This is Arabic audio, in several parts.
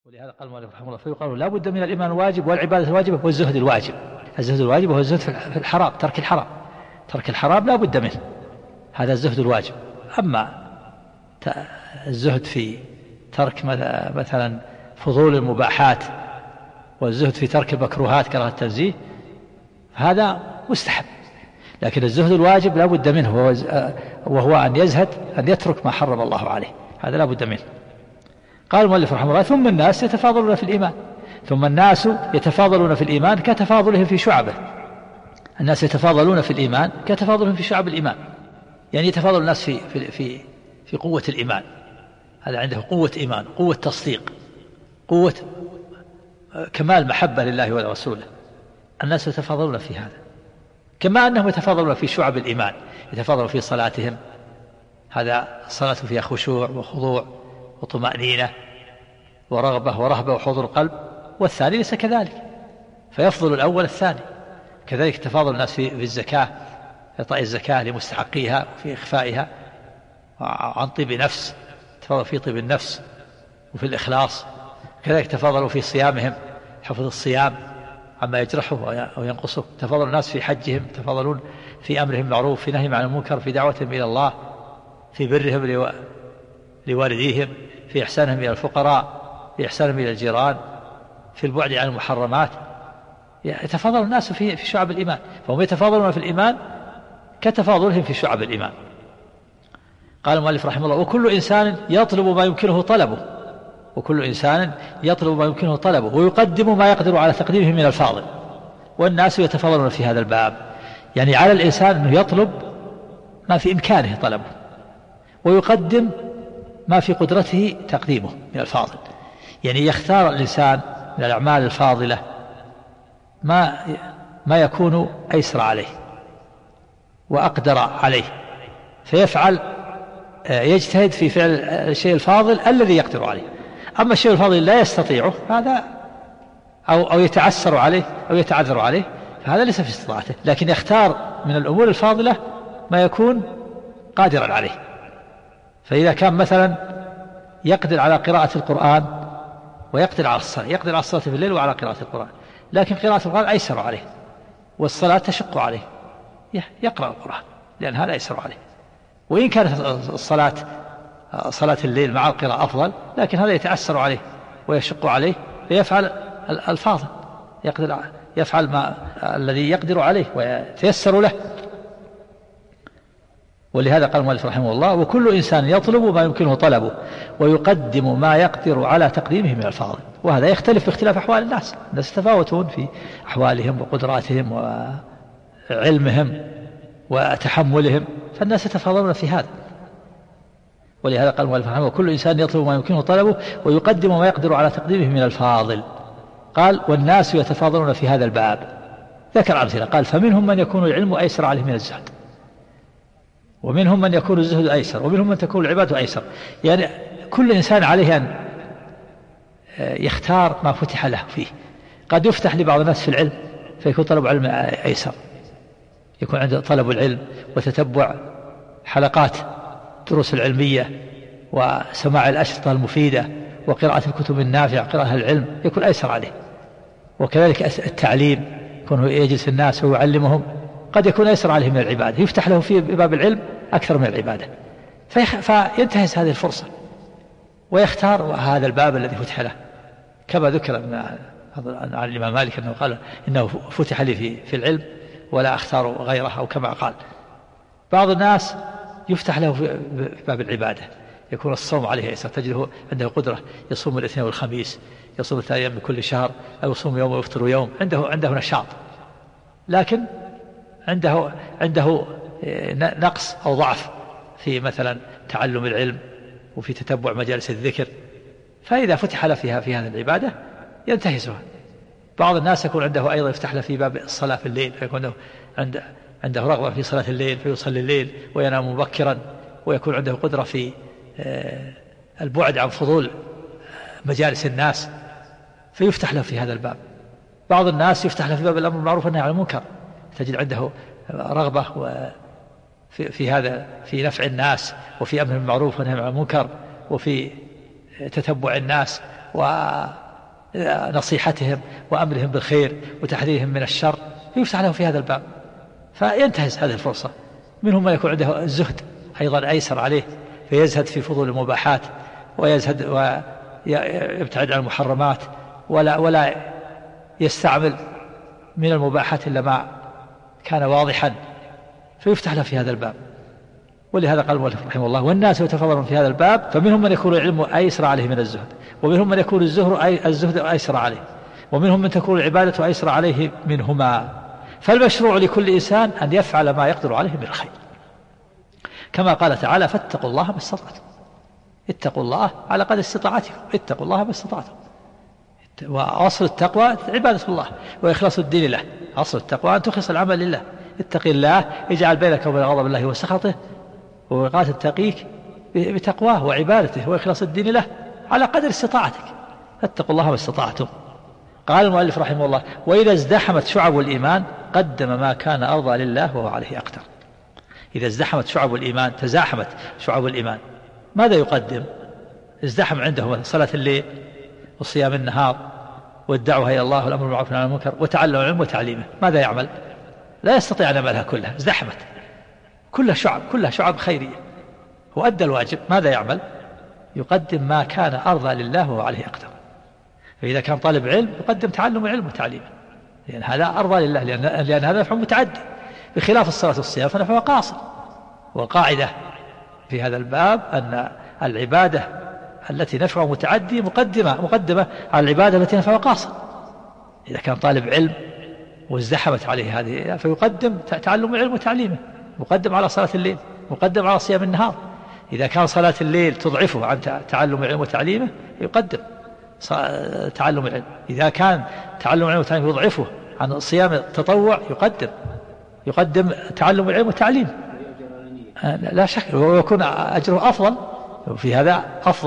ولهذا قال المؤلف رحمه الله فيقال لا بد من الإيمان الواجب والعبادة الواجبة والزهد الواجب. الزهد الواجب هو الزهد في الحرام، ترك الحرام. ترك الحرام لا بد منه، هذا الزهد الواجب. أما الزهد في ترك مثلا فضول المباحات والزهد في ترك المكروهات كراهة التنزيه هذا مستحب، لكن الزهد الواجب لا بد منه، وهو أن يزهد، أن يترك ما حرم الله عليه، هذا لا بد منه. قال المؤلف رحمه الله ثم الناس يتفاضلون في الإيمان. ثم الناس يتفاضلون في الإيمان كتفاضلهم في شعبه. الناس يتفاضلون في الإيمان كتفاضلهم في شعب الإيمان، يعني يتفاضل الناس في قوة الإيمان. هذا عنده قوة إيمان، قوة تصديق، قوة كمال محبة لله ولرسوله. الناس يتفاضلون في هذا، كما أنهم يتفاضلون في شعب الإيمان. يتفاضلون في صلاتهم، هذا الصلاة فيها خشوع وخضوع وطمأنينة ورغبة ورهبة وحضور القلب، والثاني ليس كذلك، فيفضل الأول الثاني. كذلك تفاضل الناس في الزكاة، إعطاء الزكاة لمستحقيها وفي إخفائها عن طيب نفس، تفاضل في طيب النفس وفي الإخلاص. كذلك تفاضلوا في صيامهم، حفظ الصيام عما يجرحه أو ينقصه. تفاضل الناس في حجهم، تفاضلون في أمرهم معروف، في نهيهم عن المنكر، في دعوتهم إلى الله، في برهم لوالديهم، في إحسانهم إلى الفقراء، في إحسانهم إلى الجيران، في البعد عن المحرمات. يتفاضل الناس في شعب الإيمان، فهم يتفاضلون في الإيمان كتفاضلهم في شعب الإيمان. قال المؤلف رحمه الله وكل إنسان يطلب ما يمكنه طلبه، وكل إنسان يطلب ما يمكنه طلبه ويقدم ما يقدر على تقديمه من الفاضل. والناس يتفاضلون في هذا الباب، يعني على الإنسان أنه يطلب ما في إمكانه طلبه، ويقدم ما في قدرته تقديمه من الفاضل. يعني يختار الإنسان من الأعمال الفاضلة ما يكون أيسر عليه وأقدر عليه، فيفعل، يجتهد في فعل الشيء الفاضل الذي يقدر عليه. أما الشيء الفاضل لا يستطيعه هذا أو يتعسر عليه أو يتعذر عليه، فهذا ليس في استطاعته، لكن يختار من الأمور الفاضلة ما يكون قادرا عليه. فإذا كان مثلا يقدر على قراءة القرآن ويقدر على الصلاة، يقدر على الصلاة في الليل وعلى قراءة القرآن، لكن قراءة القرآن أيسر عليه والصلاة تشق عليه، يقرأ القرآن لأن هذا أيسر عليه. وإن كانت صلاة الليل مع القراءة أفضل، لكن هذا يتأثر عليه ويشق عليه، فيفعل الفاضل، يفعل ما الذي يقدر عليه ويتيسر له. ولهذا قال المؤلف رحمه الله وكل إنسان يطلب ما يمكنه طلبه ويقدم ما يقدر على تقديمه من الفاضل. وهذا يختلف باختلاف أحوال الناس يتفاوتون في أحوالهم وقدراتهم وعلمهم وتحملهم، فالناس يتفاضلون في هذا. ولهذا قال المؤلف رحمه الله وكل إنسان يطلب ما يمكنه طلبه ويقدم ما يقدر على تقديمه من الفاضل. قال والناس يتفاضلون في هذا الباب، ذكر أمثلة، قال فمنهم من يكون العلم أيسر عليه من الزهد، ومنهم من يكون الزهد أيسر، ومنهم من تكون العبادة أيسر. يعني كل إنسان عليه أن يختار ما فتح له فيه. قد يفتح لبعض الناس في العلم فيكون طلب علم أيسر، يكون عنده طلب العلم وتتبع حلقات دروس العلمية وسماع الأشرطة المفيدة وقراءة الكتب النافعة، قراءة العلم يكون أيسر عليه. وكذلك التعليم، يكون يجلس الناس ويعلمهم، قد يكون أيسر عليه من العبادة، يفتح له في باب العلم أكثر من العبادة، فينتهز هذه الفرصة ويختار هذا الباب الذي فتح له. كما ذكر عن الإمام مالك أنه قال إنه فتح لي في العلم ولا أختار غيره، أو كما قال. بعض الناس يفتح له في باب العبادة، يكون الصوم عليه أيسر، تجده عنده قدرة يصوم الاثنين والخميس، يصوم 3 أيام من كل شهر، أو يصوم يوم ويفطر يوم، عنده نشاط، لكن عنده نقص أو ضعف في مثلا تعلم العلم وفي تتبع مجالس الذكر، فإذا فتح له في هذه العبادة ينتهزها. بعض الناس يكون عنده أيضا يفتح له في باب الصلاة في الليل، فيكون عنده رغبة في صلاة الليل فيصلي الليل وينام مبكرا، ويكون عنده قدرة في البعد عن فضول مجالس الناس فيفتح له في هذا الباب. بعض الناس يفتح له في باب الأمر بالمعروف والنهي عن المنكر، تجد عنده رغبة في هذا، في نفع الناس وفي أمر بالمعروف والنهي عن المنكر وفي تتبع الناس ونصيحتهم وأمرهم بالخير وتحذيرهم من الشر، يفتح له في هذا الباب فينتهز هذه الفرصة. منهم من يكون عنده الزهد أيضا أيسر عليه، فيزهد في فضول المباحات ويزهد ويبتعد عن المحرمات، ولا يستعمل من المباحات إلا ما كان واضحا، فيفتح له في هذا الباب. ولهذا قال المؤلف رحمه الله: والناس يتفضلون في هذا الباب، فمنهم من يكون العلم أيسر عليه من الزهد، ومنهم من يكون الزهد أيسر عليه، ومنهم من تكون العبادة أيسر عليه منهما. فالمشروع لكل إنسان أن يفعل ما يقدر عليه من الخير، كما قال تعالى: فاتقوا الله ما استطعتم. اتقوا الله على قدر استطاعتكم، اتقوا الله ما استطعتم. وأصل التقوى عبادة الله وإخلاص الدين له. أصل التقوى أن تخلص العمل لله. اتق الله اجعل بينك وبين غضب الله وسخطه ووقاية تقيك بتقواه وعبادته وإخلاص الدين له على قدر استطاعتك. فاتقوا الله ما استطعتم. قال المؤلف رحمه الله: وإذا ازدحمت شعب الإيمان قدم ما كان أرضى لله وهو عليه أقدر. إذا ازدحمت شعب الإيمان، تزاحمت شعب الإيمان، ماذا يقدم؟ ازدحم عنده صلاة الليل وصيام النهار والدعوة إلى الله والأمر بالمعروف والنهي عن المنكر وتعلم العلم وتعليمه. ماذا يعمل؟ لا يستطيع أن يعملها كلها، ازدحمت كلها شعب خيرية، وأدى الواجب. ماذا يعمل؟ يقدم ما كان أرضى لله وهو عليه أقدر. فإذا كان طالب علم يقدم تعلم العلم وتعليمه، لأن هذا أرضى لله، لأن هذا نفع متعدي، بخلاف الصلاة والصيام فنفع قاصر. والقاعدة في هذا الباب أن العبادة التي نفع متعدي مقدمة على العبادة التي نفع قاصر. إذا كان طالب علم وازدحمت عليه هذه فيقدم تعلم العلم وتعليمه، مقدم على صلاة الليل، مقدم على صيام النهار. إذا كان صلاة الليل تضعفه عن تعلم العلم وتعليمه يقدم تعلم العلم. إذا كان تعلم العلم وتعليمه يضعفه عن صيام التطوع يقدم تعلم العلم وتعليمه، لا شك، ويكون أجره أفضل في هذا،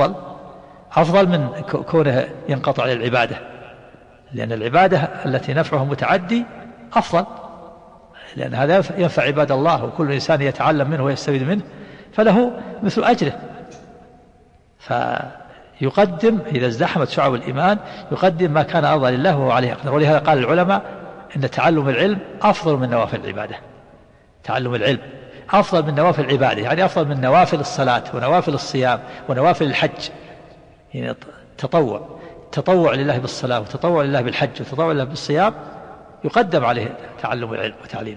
أفضل من كونه ينقطع للعبادة، لأن العبادة التي نفعه متعدي أفضل، لأن هذا ينفع عباد الله، وكل إنسان يتعلم منه ويستفيد منه فله مثل أجره. فيقدم إذا ازدحمت شعب الإيمان يقدم ما كان أرضى لله وهو عليه أقدر. ولهذا قال العلماء إن تعلم العلم أفضل من نوافل العبادة. تعلم العلم أفضل من نوافل العبادة، يعني أفضل من نوافل الصلاة ونوافل الصيام ونوافل الحج. يعني تطوع لله بالصلاة وتطوع لله بالحج وتطوع لله بالصيام يقدم عليه تعلم العلم وتعليمه.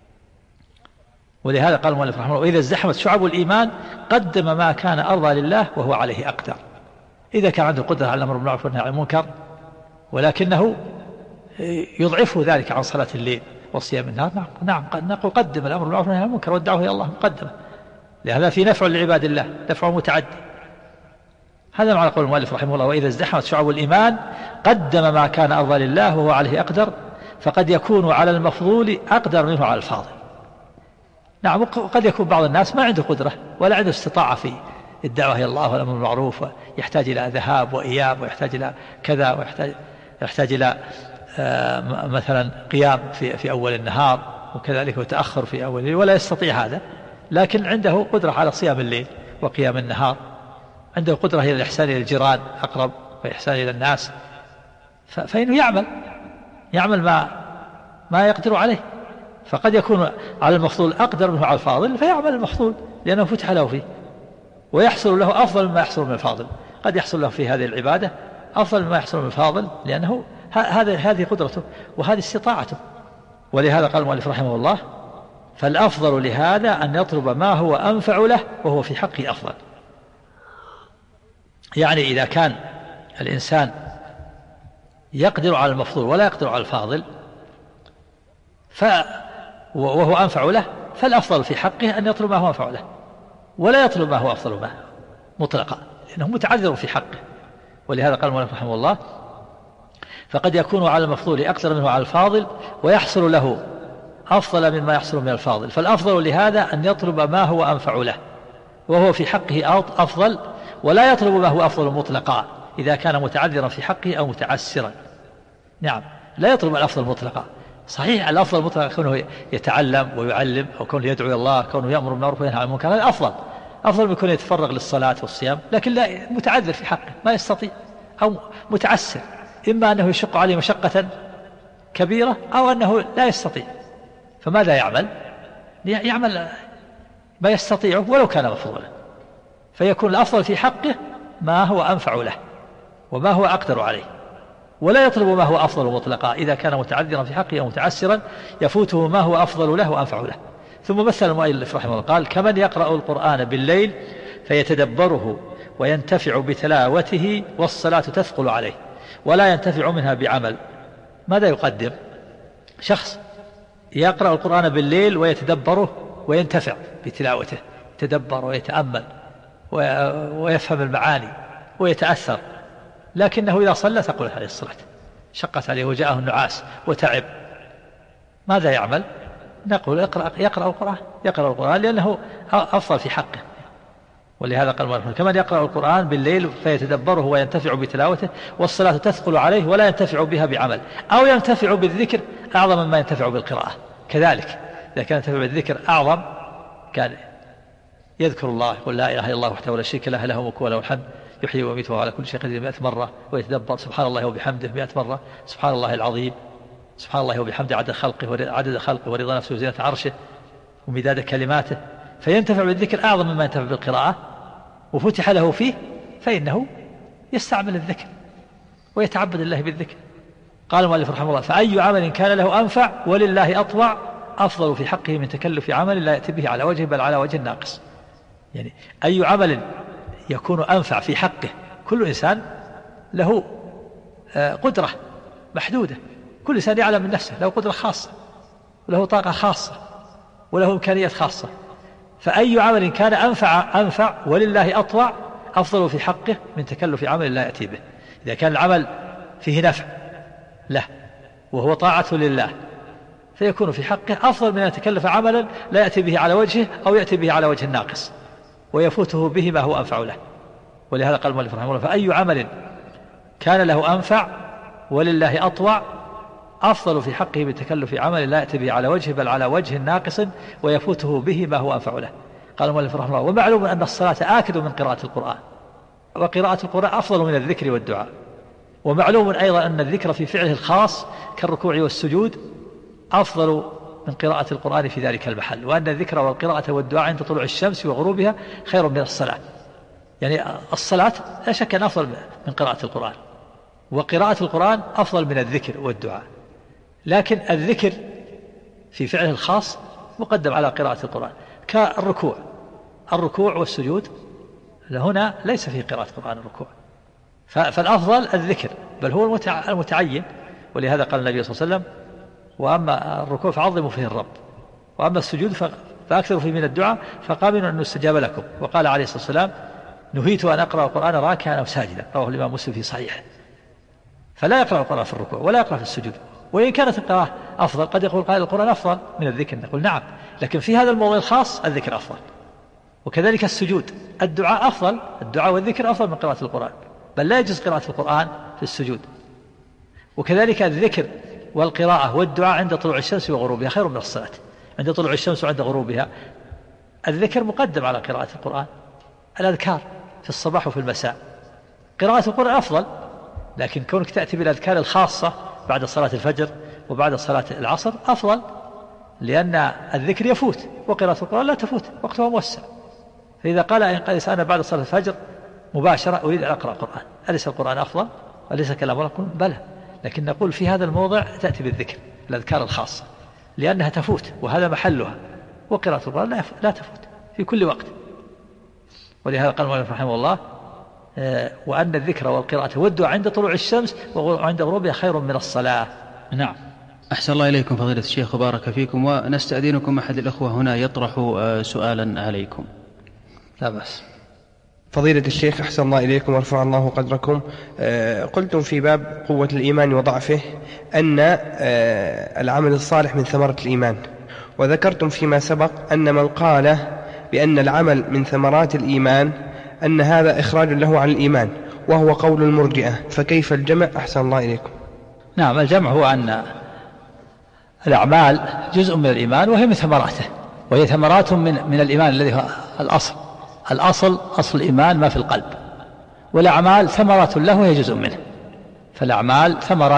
ولهذا قال المؤلف رحمه الله: وإذا ازدحمت شعب الإيمان قدم ما كان أرضى لله وهو عليه أقدر. إذا كان عنده قدرة على الأمر بالمعروف والنهي عن المنكر ولكنه يضعفه ذلك عن صلاة الليل وصيام النهار، نعم نقول قدم الأمر بالمعروف والنهي عن المنكر والدعوة إلى الله مقدمة، لهذا في نفع لعباد الله، نفع متعدي. هذا معنى قول المؤلف رحمه الله: وإذا ازدحمت شعب الإيمان قدم ما كان أرضى لله وهو عليه أقدر، فقد يكون على المفضول أقدر منه على الفاضل. نعم، وقد يكون بعض الناس ما عنده قدرة ولا عنده استطاعة في الدعوة إلى الله والأمر بالمعروف، ويحتاج إلى ذهاب وإياب، ويحتاج إلى كذا، ويحتاج إلى مثلا قيام في أول النهار وكذلك وتأخر في أول الليل، ولا يستطيع هذا، لكن عنده قدرة على صيام الليل وقيام النهار، عنده قدرة إلى الإحسان إلى الجيران أقرب وإحسان إلى الناس، فإنه يعمل ما يقدر عليه. فقد يكون على المفضول أقدر منه على الفاضل فيعمل المفضول لأنه فتح له فيه، ويحصل له أفضل مما يحصل من الفاضل. قد يحصل له في هذه العبادة أفضل مما يحصل من الفاضل، لأنه هذه قدرته وهذه استطاعته. ولهذا قال المؤلف رحمه الله: فالأفضل لهذا أن يطلب ما هو أنفع له وهو في حقه أفضل. يعني إذا كان الإنسان يقدر على المفضول ولا يقدر على الفاضل وهو أنفع له، فالأفضل في حقه أن يطلب ما هو أنفع له ولا يطلب ما هو أفضل منه مطلقا، لأنه متعذر في حقه. ولهذا قال المؤلف رحمه الله: فقد يكون على المفضول أكثر منه على الفاضل ويحصل له أفضل مما يحصل من الفاضل، فالأفضل لهذا أن يطلب ما هو أنفع له وهو في حقه أفضل، ولا يطلب ما هو أفضل مطلقا إذا كان متعذرا في حقه أو متعسرا. نعم، لا يطلب الأفضل مطلقا. صحيح الأفضل مطلقا كونه يتعلم ويعلم، أو كونه يدعو إلى الله، كونه يأمر بالمعروف وينهى عن المنكر، هذا أفضل من كونه يتفرغ للصلاة والصيام، لكن لا متعذر في حقه ما يستطيع أو متعسر، إما أنه يشق عليه مشقة كبيرة أو أنه لا يستطيع، فماذا يعمل؟ يعمل ما يستطيعه ولو كان مفضولا، فيكون الأفضل في حقه ما هو أنفع له وما هو أقدر عليه، ولا يطلب ما هو أفضل مطلقا إذا كان متعذرا في حقه أو متعسرا يفوته ما هو أفضل له وأنفع له. ثم مثل المؤلف رحمه الله قال: كمن يقرأ القرآن بالليل فيتدبره وينتفع بتلاوته والصلاة تثقل عليه ولا ينتفع منها بعمل. ماذا يقدم؟ شخص يقرأ القرآن بالليل ويتدبره وينتفع بتلاوته، يتدبر ويتأمل ويفهم المعاني ويتأثر، لكنه إذا صلى ثقلت عليه الصلاة، شقت عليه وجاءه النعاس وتعب، ماذا يعمل؟ نقول يقرأ القرآن لأنه أفضل في حقه. ولهذا قال المؤلف: كمن يقرأ القرآن بالليل فيتدبره وينتفع بتلاوته والصلاة تثقل عليه ولا ينتفع بها بعمل، أو ينتفع بالذكر أعظم مما ينتفع بالقراءة. كذلك إذا كان ينتفع بالذكر أعظم، كان يذكر الله يقول: لا إله إلا الله وحده لا شريك له، له الملك وله الحمد، يحيي ويميت وهو على كل شيء قدير 100 مرة، ويتدبر سبحان الله وبحمده 100 مرة، سبحان الله العظيم، سبحان الله وبحمده عدد خلقه ورضا نفسه وزينة عرشه ومداد كلماته، فينتفع بالذكر أعظم مما ينتفع بالقراءة، وفتح له فيه فإنه يستعمل الذكر ويتعبد الله بالذكر. قال المؤلف رحمه الله: فأي عمل كان له أنفع ولله أطوع أفضل في حقه من تكلف عمل لا يأتي به على وجه بل على وجه ناقص. يعني أي عمل يكون أنفع في حقه، كل إنسان له قدرة محدودة، كل إنسان يعلم من نفسه له قدرة خاصة وله طاقة خاصة وله إمكانيات خاصة، فأي عمل كان أنفع ولله أطوع أفضل في حقه من تكلف عمل لا يأتي به. إذا كان العمل فيه نفع له وهو طاعة لله فيكون في حقه أفضل من أن يتكلف عملا لا يأتي به على وجهه أو يأتي به على وجه ناقص ويفوته به ما هو أنفع له. ولهذا قال المؤلف رحمه الله: فأي عمل كان له أنفع ولله أطوع أفضل في حقه بتكلف عمل لا يأتي به على وجهه بل على وجه ناقص ويفوته به ما هو أنفع له. قال المؤلف رحمه الله: ومعلوم أن الصلاة آكد من قراءة القرآن، وقراءة القرآن أفضل من الذكر والدعاء، ومعلوم أيضا أن الذكر في فعله الخاص كالركوع والسجود أفضل من قراءة القرآن في ذلك المحل، وأن الذكر والقراءة والدعاء عند طلوع الشمس وغروبها خير من الصلاة. يعني الصلاة لا شك أن أفضل من قراءة القرآن، وقراءة القرآن أفضل من الذكر والدعاء، لكن الذكر في فعله الخاص مقدم على قراءة القرآن، الركوع والسجود هنا ليس فيه قراءة القرآن الركوع، فالأفضل الذكر بل هو المتعين. ولهذا قال النبي صلى الله عليه وسلم: وأما الركوع فعظموا فيه الرب، وأما السجود فأكثروا فيه من الدعاء فقامنوا أن يستجاب لكم. وقال عليه الصلاة والسلام: نهيت أن أقرأ القرآن راكعا أو ساجدا، رواه الإمام مسلم في صحيحه. فلا يقرأ القرآن في الركوع ولا يقرأ في السجود، وإن كانت القراءة أفضل. قد يقول قائل: القرآن أفضل من الذكر، نقول نعم، لكن في هذا الموضوع الخاص الذكر أفضل. وكذلك السجود، الدعاء أفضل، الدعاء والذكر أفضل من قراءة القرآن، بل لا يجوز قراءة القرآن في السجود. وكذلك الذكر والقراءة والدعاء عند طلوع الشمس وغروبها خير من الصلاة. عند طلوع الشمس وعند غروبها الذكر مقدم على قراءة القرآن، الأذكار في الصباح وفي المساء، قراءة القرآن أفضل، لكن كونك تأتي بالأذكار الخاصة بعد صلاة الفجر وبعد صلاة العصر أفضل، لأن الذكر يفوت وقراءة القرآن لا تفوت، وقتها موسع. فإذا قال إنسان أنا بعد صلاة الفجر مباشرة أريد أن أقرأ القرآن، أليس القرآن أفضل وليس كلام الله؟ نقول بلى، لكن نقول في هذا الموضع تأتي بالذكر، الأذكار الخاصة، لأنها تفوت وهذا محلها، وقراءة القرآن لا تفوت في كل وقت. ولهذا قال المؤلف رحمه الله: وأن الذكر والقراءة والدعاء عند طلوع الشمس وعند غروبها خير من الصلاة. نعم. أحسن الله إليكم فضيلة الشيخ وبارك فيكم، ونستأذنكم أحد الأخوة هنا يطرح سؤالا عليكم. لا بأس. فضيلة الشيخ أحسن الله إليكم ورفع الله قدركم، قلتم في باب قوة الإيمان وضعفه أن العمل الصالح من ثمرة الإيمان، وذكرتم فيما سبق أن من قال بأن العمل من ثمرات الإيمان أن هذا إخراج له عن الإيمان، وهو قول المرجئة، فكيف الجمع أحسن الله إليكم؟ نعم، الجمع هو أن الأعمال جزء من الإيمان وهي من ثمراته، وهي ثمرات من الإيمان الذي هو الأصل أصل الإيمان ما في القلب، والأعمال ثمرات له وهي جزء منه. فالأعمال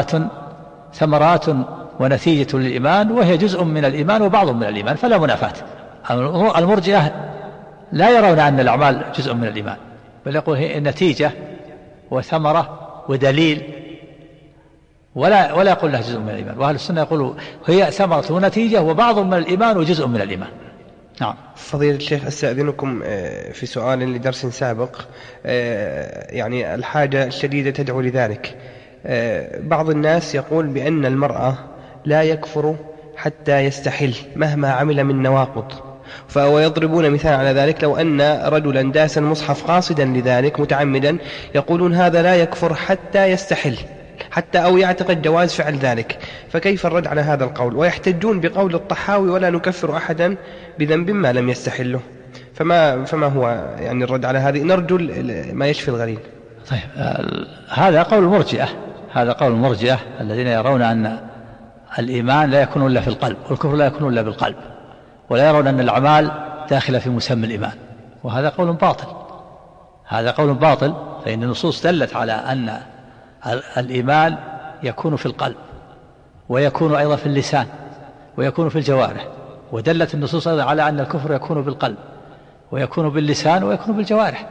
ثمرات ونتيجة للإيمان وهي جزء من الإيمان وبعض من الإيمان، فلا منافاة. المرجئة لا يرون أن الأعمال جزء من الإيمان، بل يقول هي النتيجة وثمرة ودليل، ولا يقول لها جزء من الإيمان. وأهل السنة يقولوا هي ثمرة ونتيجة وبعض من الإيمان وجزء من الإيمان. نعم. فضيلة الشيخ، أستأذنكم في سؤال لدرس سابق، يعني الحاجة الشديدة تدعو لذلك. بعض الناس يقول بأن المرأة لا يكفر حتى يستحل مهما عمل من نواقض، ويضربون مثال على ذلك: لو أن رجلا داس المصحف قاصدا لذلك متعمدا، يقولون هذا لا يكفر حتى يستحل، حتى أو يعتقد جواز فعل ذلك. فكيف الرد على هذا القول؟ ويحتجون بقول الطحاوي: ولا نكفر أحدا بذنب ما لم يستحله. فما هو يعني الرد على هذه؟ نرجو ما يشفي الغليل. طيب، هذا قول المرجئة الذين يرون أن الإيمان لا يكون إلا في القلب، والكفر لا يكون إلا بالقلب، ولا يرون أن الأعمال داخلة في مسمى الإيمان، وهذا قول باطل. فإن النصوص دلت على أن الإيمان يكون في القلب، ويكون أيضا في اللسان، ويكون في الجوارح. ودلت النصوص أيضا على أن الكفر يكون بالقلب، ويكون باللسان، ويكون بالجوارح.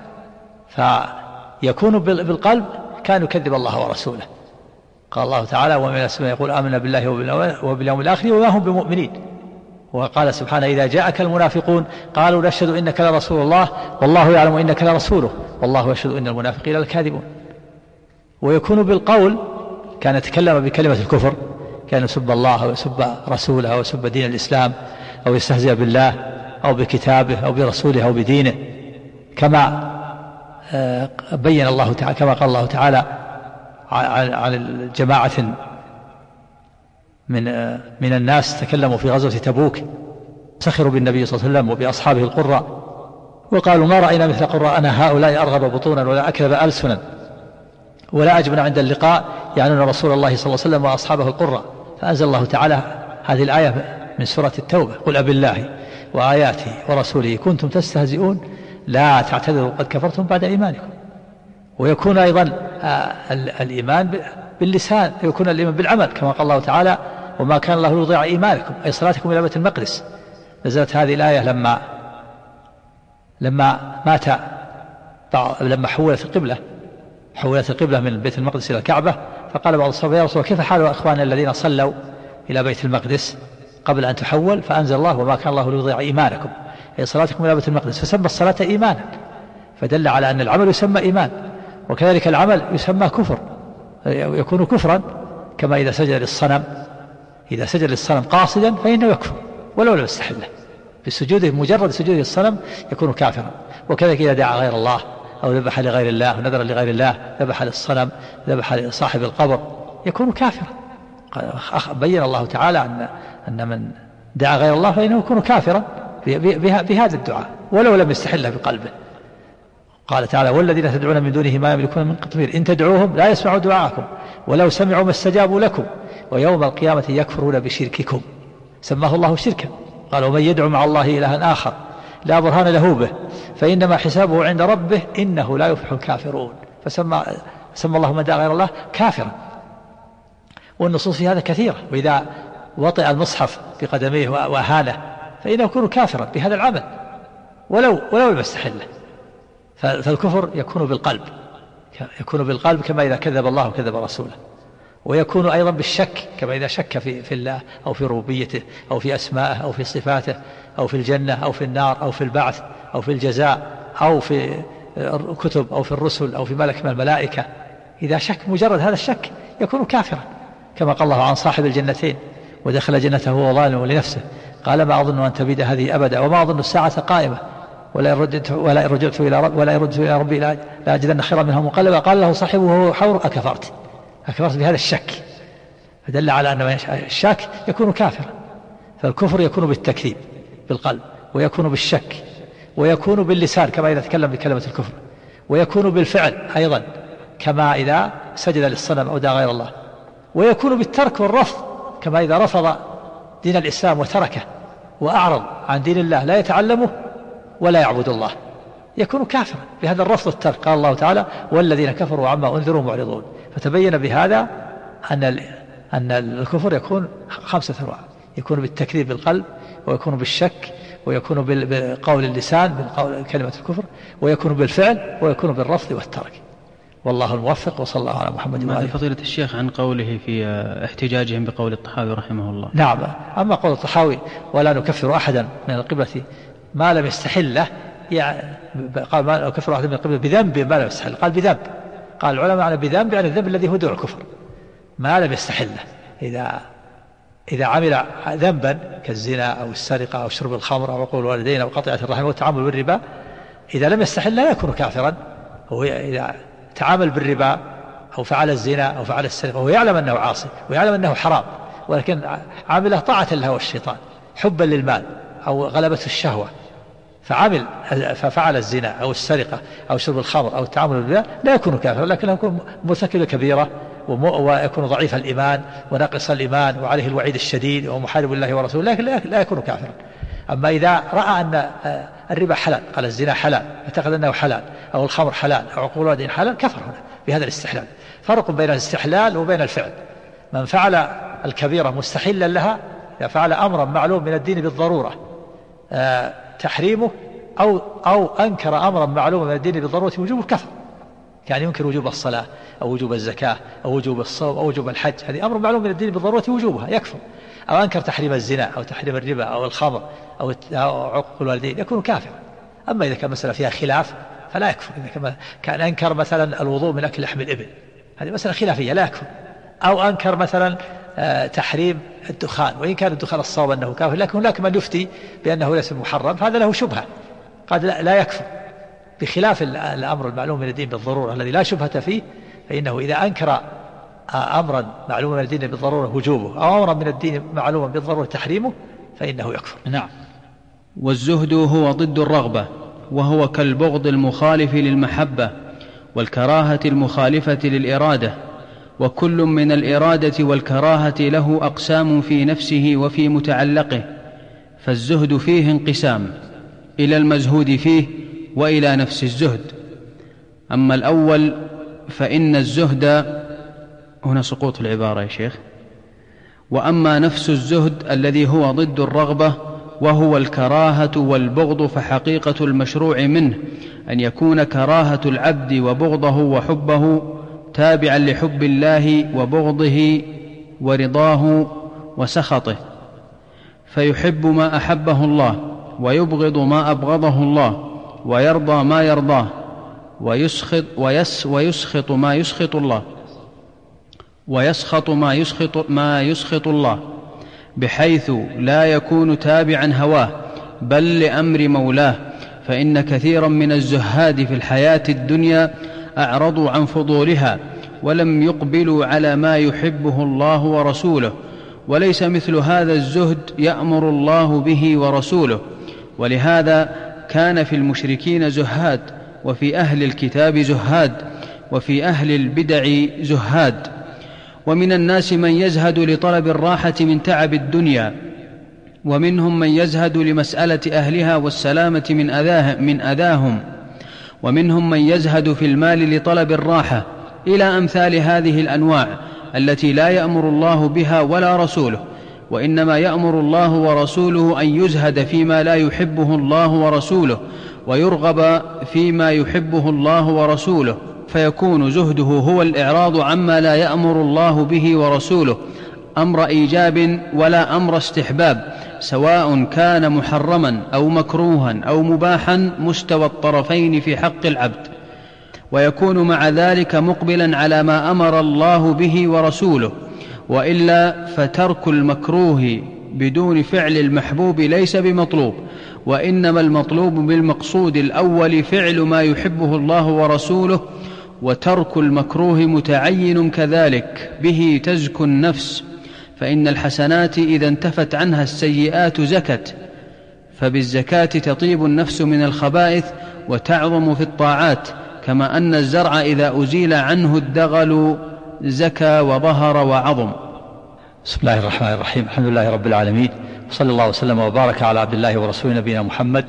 فيكون بالقلب كان يكذب الله ورسوله. قال الله تعالى: ومن الناس من يقول آمنا بالله وباليوم الآخر وما هم بمؤمنين. وقال سبحانه: إذا جاءك المنافقون قالوا نشهد إنك لرسول الله والله يعلم إنك لرسوله والله يشهد إن المنافقين لكاذبون. ويكون بالقول، كان يتكلم بكلمة الكفر، كان يسب الله أو يسب رسوله أو يسب دين الإسلام أو يستهزئ بالله أو بكتابه أو برسوله أو بدينه، كما بين الله تعالى، كما قال الله تعالى عن جماعة من الناس تكلموا في غزوة تبوك، سخروا بالنبي صلى الله عليه وسلم وبأصحابه القراء، وقالوا: ما رأينا مثل قراءنا هؤلاء أرغب بطونا ولا أكذب ألسنا ولا أجبن عند اللقاء، يعنون رسول الله صلى الله عليه وسلم وأصحابه القراء. فأنزل الله تعالى هذه الآية من سورة التوبة: قل أبالله وآياته ورسوله كنتم تستهزئون لا تعتذروا قد كفرتم بعد إيمانكم. ويكون أيضا الإيمان باللسان، يكون الإيمان بالعمل، كما قال الله تعالى: وما كان الله ليضيع إيمانكم أي صلاتكم إلى بيت المقدس. نزلت هذه الآية لما حولت القبلة من بيت المقدس إلى الكعبة، فقال بعض الصحابة: يا رسول الله، كيف حال أخواننا الذين صلوا إلى بيت المقدس قبل أن تحول؟ فأنزل الله: وما كان الله ليضيع إيمانكم أي صلاتكم إلى بيت المقدس. فسمى الصلاة إيمانا، فدل على أن العمل يسمى إيمان، وكذلك العمل يسمى كفر، يكون كفرا. كما إذا سجد للصنم قاصدا فإنه يكفر ولو لم يستحله، بسجوده، مجرد سجوده للصنم يكون كافرا. وكذلك إذا دعا غير الله أو ذبح لغير الله ونذر لغير الله، ذبح للصنم، ذبح لصاحب القبر، يكون كافرا. بين الله تعالى أن من دعا غير الله فإنه يكون كافرا بهذا الدعاء ولو لم يستحله بقلبه. قال تعالى: والذين تدعون من دونه ما يملكون من قطمير إن تدعوهم لا يسمعوا دعاءكم ولو سمعوا ما استجابوا لكم ويوم القيامة يكفرون بشرككم. سماه الله شركا. قال: ومن يدعو مع الله إلها آخر لا برهان له به فإنما حسابه عند ربه إنه لا يفلح الكافرون. فسمى الله من دعا غير الله كافرا. والنصوص في هذا كثيرة. وإذا وطئ المصحف بقدميه وأهانه فإنه يكون كافرا بهذا العمل ولو لم يستحله. فالكفر يكون بالقلب كما إذا كذب الله وكذب رسوله. ويكون أيضا بالشك، كما إذا شك في الله أو في ربوبيته أو في أسمائه أو في صفاته أو في الجنة أو في النار أو في البعث أو في الجزاء أو في الكتب أو في الرسل أو في ملك من الملائكة. إذا شك مجرد هذا الشك يكون كافرا، كما قال الله عن صاحب الجنتين: ودخل جنته وهو ظالم لنفسه قال: ما أظن أن تبيد هذه أبدا وما أظن الساعة قائمة ولا رجعت إلى ربي لأجدن خيرا منها منقلبا. قال له صاحبه وهو حور: أكفرت بهذا الشك. فدل على أن الشك يكون كافرا. فالكفر يكون بالتكذيب بالقلب، ويكون بالشك، ويكون باللسان كما إذا تكلم بكلمة الكفر، ويكون بالفعل أيضا كما إذا سجد للصنم أو دعا غير الله، ويكون بالترك والرفض كما إذا رفض دين الإسلام وتركه وأعرض عن دين الله لا يتعلمه ولا يعبد الله. يكون كافرا بهذا الرفض والترك. قال الله تعالى والذين كفروا عما أنذروا معرضون. فتبين بهذا أن الكفر يكون 5 أنواع، يكون بالتكذيب بالقلب، ويكون بالشك، ويكون بقول اللسان بكلمة الكفر، ويكون بالفعل، ويكون بالرفض والترك. والله الموفق، وصلى الله على محمد وعلى آله. فضيلة الشيخ عن قوله في احتجاجهم بقول الطحاوي رحمه الله. نعم. أما قول الطحاوي ولا نكفر أحدا من القبلة ما لم يستحله، يعني قال ما نكفر أحدا من القبلة بذنب ما لم يستحله، قال بذنب. قال العلماء على بذنب يعني الذنب الذي هو دون الكفر ما لم يستحله. إذا عمل ذنبا كالزنا أو السرقة أو شرب الخمر أو عقوق الوالدين أو قطيعة الرحم والتعامل بالربا، إذا لم يستحل لا يكون كافرا. هو إذا تعامل بالربا أو فعل الزنا أو فعل السرقة وهو يعلم أنه عاصي ويعلم أنه حرام، ولكن عمله طاعة له والشيطان حبا للمال أو غلبة الشهوة، ففعل الزنا أو السرقة أو شرب الخمر أو التعامل بالربا، لا يكون كافرا، لكنه يكون مرتكب كبيرة ويكون ضعيف الإيمان وناقص الإيمان وعليه الوعيد الشديد ومحارب الله ورسوله، لكن لا يكون كافرا. أما إذا رأى أن الربا حلال، قال الزنا حلال، اعتقد أنه حلال، أو الخمر حلال، أو عقوق الوالدين حلال، كفر هنا بهذا الاستحلال. فرق بين الاستحلال وبين الفعل. من فعل الكبيرة مستحلا لها، فعل أمرا معلوم من الدين بالضرورة تحريمه، أو أنكر أمرا معلوما من الدين بالضرورة وجوبه، كفر. يعني ينكر وجوب الصلاة أو وجوب الزكاة أو وجوب الصوم أو وجوب الحج، هذه أمر معلوم من الدين بالضرورة وجوبها، يكفر. أو أنكر تحريم الزنا أو تحريم الربا أو الخمر أو عقوق الوالدين، يكون كافرا. أما إذا كان مسألة فيها خلاف فلا يكفر. إذا كان أنكر مثلا الوضوء من أكل لحم الإبل، هذه مسألة خلافية لا يكفر. أو أنكر مثلا تحريم الدخان، وإن كان الدخان الصواب أنه كافر، لكن هناك من يفتي بأنه ليس محرم، فهذا له شبهة، قد لا يكفر. بخلاف الأمر المعلوم من الدين بالضرورة الذي لا شبهة فيه، فإنه إذا أنكر أمرا معلوما من الدين بالضرورة وجوبه، أو أمرا من الدين معلوما بالضرورة تحريمه، فإنه يكفر. نعم. والزهد هو ضد الرغبة، وهو كالبغض المخالف للمحبة، والكراهة المخالفة للإرادة، وكل من الإرادة والكراهة له أقسام في نفسه وفي متعلقه، فالزهد فيه انقسام إلى المزهود فيه وإلى نفس الزهد. أما الأول فإن الزهد، هنا سقوط العبارة يا شيخ، وأما نفس الزهد الذي هو ضد الرغبة وهو الكراهة والبغض، فحقيقة المشروع منه أن يكون كراهة العبد وبغضه وحبه تابعا لحب الله وبغضه ورضاه وسخطه، فيحب ما أحبه الله ويبغض ما أبغضه الله، ويرضى ما يرضاه ويسخط ما يسخط الله، ويسخط ما يسخط الله، بحيث لا يكون تابعا هواه بل لأمر مولاه. فإن كثيرا من الزهاد في الحياة الدنيا أعرضوا عن فضولها ولم يقبلوا على ما يحبه الله ورسوله، وليس مثل هذا الزهد يأمر الله به ورسوله. ولهذا كان في المشركين زهاد، وفي أهل الكتاب زهاد، وفي أهل البدع زهاد. ومن الناس من يزهد لطلب الراحة من تعب الدنيا، ومنهم من يزهد لمسألة أهلها والسلامة من أذاهم، ومنهم من يزهد في المال لطلب الراحة، إلى أمثال هذه الأنواع التي لا يأمر الله بها ولا رسوله، وإنما يأمر الله ورسوله أن يزهد فيما لا يحبه الله ورسوله، ويرغب فيما يحبه الله ورسوله، فيكون زهده هو الإعراض عما لا يأمر الله به ورسوله أمر إيجاب ولا أمر استحباب، سواء كان محرما أو مكروها أو مباحا، مستوى الطرفين في حق العبد، ويكون مع ذلك مقبلا على ما أمر الله به ورسوله. وإلا فترك المكروه بدون فعل المحبوب ليس بمطلوب، وإنما المطلوب بالمقصود الأول فعل ما يحبه الله ورسوله، وترك المكروه متعين كذلك، به تزكو النفس، فإن الحسنات إذا انتفت عنها السيئات زكت، فبالزكاة تطيب النفس من الخبائث وتعظم في الطاعات، كما أن الزرع إذا أزيل عنه الدغل زكى وظهر وعظم. بسم الله الرحمن الرحيم. الحمد لله رب العالمين، وصلى الله وسلم وبارك على عبد الله ورسوله نبينا محمد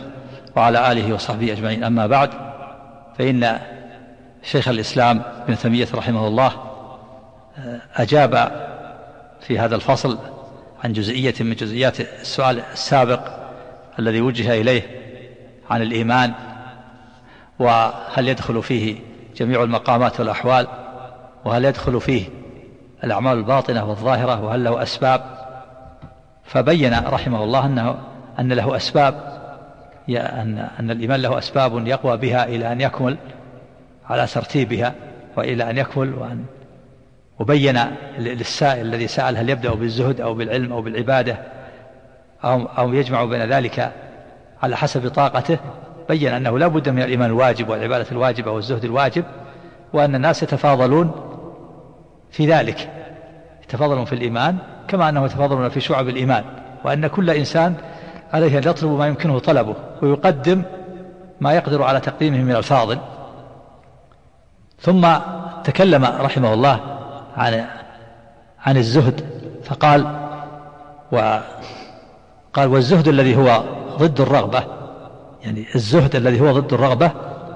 وعلى آله وصحبه أجمعين. أما بعد، فإن شيخ الإسلام ابن تيمية رحمه الله أجاب في هذا الفصل عن جزئية من جزئيات السؤال السابق الذي وجه إليه عن الإيمان، وهل يدخل فيه جميع المقامات والأحوال، وهل يدخل فيه الأعمال الباطنة والظاهرة، وهل له أسباب. فبين رحمه الله أن له أسباب، أن الإيمان له أسباب يقوى بها إلى أن يكمل على ترتيبها وإلى أن يكمل. وبين للسائل الذي سأل هل يبدأ بالزهد أو بالعلم أو بالعبادة أو يجمع بين ذلك على حسب طاقته، بين أنه لا بد من الإيمان الواجب والعبادة الواجبة والزهد الواجب، وأن الناس يتفاضلون في ذلك، يتفاضلون في الإيمان كما أنهم يتفاضلون في شعب الإيمان، وأن كل إنسان عليه أن يطلب ما يمكنه طلبه ويقدم ما يقدر على تقديمه من الفاضل. ثم تكلم رحمه الله عن الزهد، فقال والزهد الذي هو ضد الرغبة، يعني الزهد الذي هو ضد الرغبة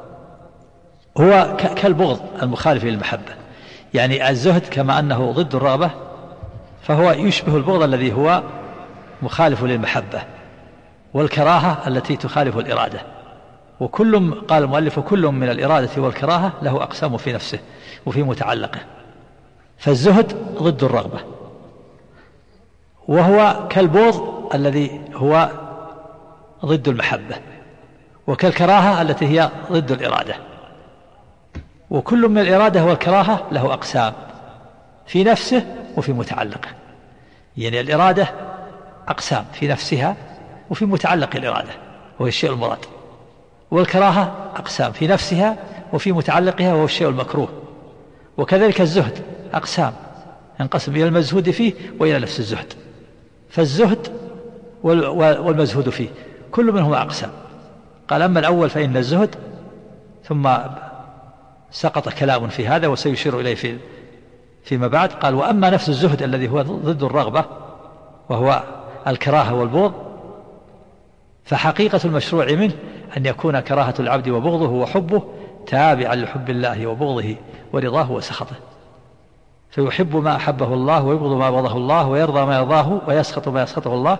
هو كالبغض المخالف للمحبة. يعني الزهد كما أنه ضد الرغبة فهو يشبه البغض الذي هو مخالف للمحبة، والكراهة التي تخالف الإرادة. وكل، قال المؤلف، كل من الإرادة والكراهة له أقسام في نفسه وفي متعلقه. فالزهد ضد الرغبة، وهو كالبغض الذي هو ضد المحبة، وكالكراهة التي هي ضد الإرادة. وكل من الإرادة والكراهة له أقسام في نفسه وفي متعلقه. يعني الإرادة أقسام في نفسها وفي متعلق الإرادة وهو الشيء المراد، والكراهة أقسام في نفسها وفي متعلقها وهو الشيء المكروه. وكذلك الزهد أقسام، ينقسم إلى المزهود فيه وإلى نفس الزهد. فالزهد والمزهود فيه كل منهما أقسام. قال أما الأول فإن الزهد، ثم سقط كلام في هذا وسيشير إليه فيما بعد. قال وأما نفس الزهد الذي هو ضد الرغبة وهو الكراهة والبغض، فحقيقة المشروع منه أن يكون كراهة العبد وبغضه وحبه تابعا لحب الله وبغضه ورضاه وسخطه، فيحب ما أحبه الله ويبغض ما بغضه الله ويرضى ما يرضاه ويسخط ما يسخطه الله،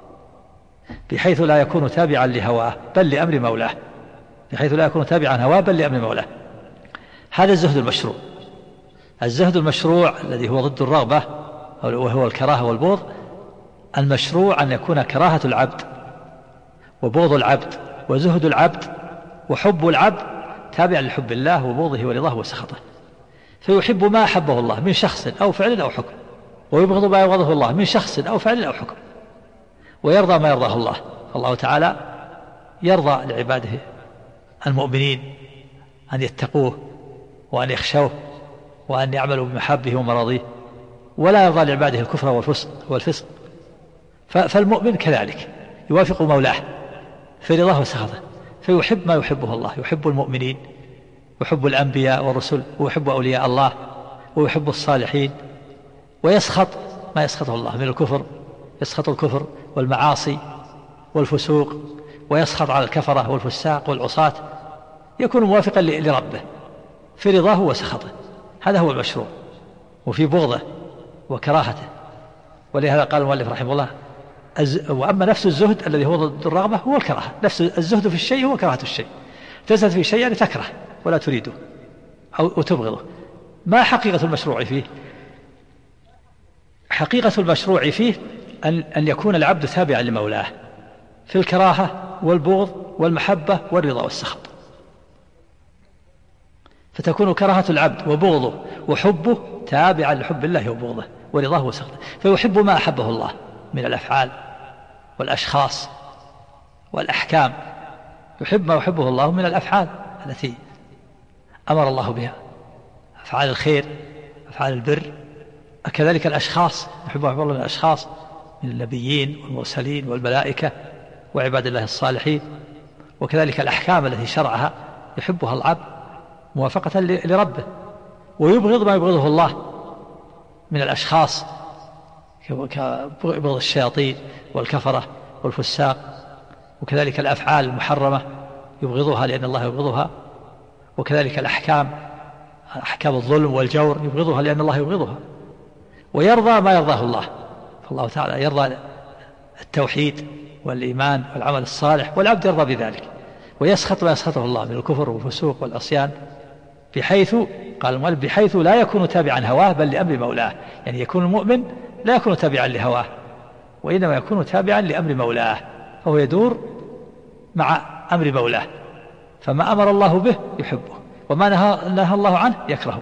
بحيث لا يكون تابعا لهواه بل لأمر مولاه، بحيث لا يكون تابعا هواه بل لأمر مولاه. هذا الزهد المشروع. الزهد المشروع الذي هو ضد الرغبة وهو الكراهة والبغض، المشروع أن يكون كراهة العبد وبغض العبد وزهد العبد وحب العبد تابع لحب الله وبغضه ورضاه وسخطه، فيحب ما أحبه الله من شخص أو فعل أو حكم، ويبغض ما يبغضه الله من شخص أو فعل أو حكم، ويرضى ما يرضاه الله. الله تعالى يرضى لعباده المؤمنين أن يتقوه وأن يخشوه وأن يعملوا بمحابه ومراضيه، ولا يرضى لعباده الكفر والفسق. فالمؤمن كذلك يوافق مولاه في رضاه وسخطه، فيحب ما يحبه الله، يحب المؤمنين ويحب الأنبياء والرسل ويحب أولياء الله ويحب الصالحين، ويسخط ما يسخطه الله من الكفر، يسخط الكفر والمعاصي والفسوق، ويسخط على الكفرة والفساق والعصاة، يكون موافقا لربه في رضاه وسخطه. هذا هو المشروع. وفي بغضه وكراهته. ولهذا قال المؤلف رحمه الله وأما نفس الزهد الذي هو ضد الرغبة هو الكراهة. نفس الزهد في الشيء هو كراهة الشيء. تزهد في شيء يعني تكره ولا تريده أو تبغضه. ما حقيقة المشروع فيه؟ حقيقة المشروع فيه أن يكون العبد تابعا لمولاه في الكراهة والبغض والمحبة والرضا والسخط، فتكون كراهة العبد وبغضه وحبه تابعا لحب الله وبغضه ورضاه وسخطه، فيحب ما أحبه الله من الأفعال والأشخاص والأحكام. يحب ما يحبه الله من الأفعال التي أمر الله بها، أفعال الخير، أفعال البر. كذلك الأشخاص، يحب ما يحب الله من الأشخاص من النبيين والمرسلين والملائكة وعباد الله الصالحين. وكذلك الأحكام التي شرعها يحبها العبد موافقة لربه. ويبغض ما يبغضه الله من الأشخاص كبغض الشياطين والكفرة والفساق وكذلك الأفعال المحرمة يبغضها لأن الله يبغضها، وكذلك الأحكام، أحكام الظلم والجور يبغضها لأن الله يبغضها، ويرضى ما يرضاه الله. فالله تعالى يرضى التوحيد والإيمان والعمل الصالح، والعبد يرضى بذلك، ويسخط ما يسخطه الله من الكفر والفسوق والعصيان، بحيث قال المؤلف بحيث لا يكون تابعا هواه بل لأمر مولاه. يعني يكون المؤمن لا يكون تابعا لهواه، وإنما يكون تابعا لأمر مولاه، فهو يدور مع أمر مولاه، فما أمر الله به يحبه، وما نهى الله عنه يكرهه.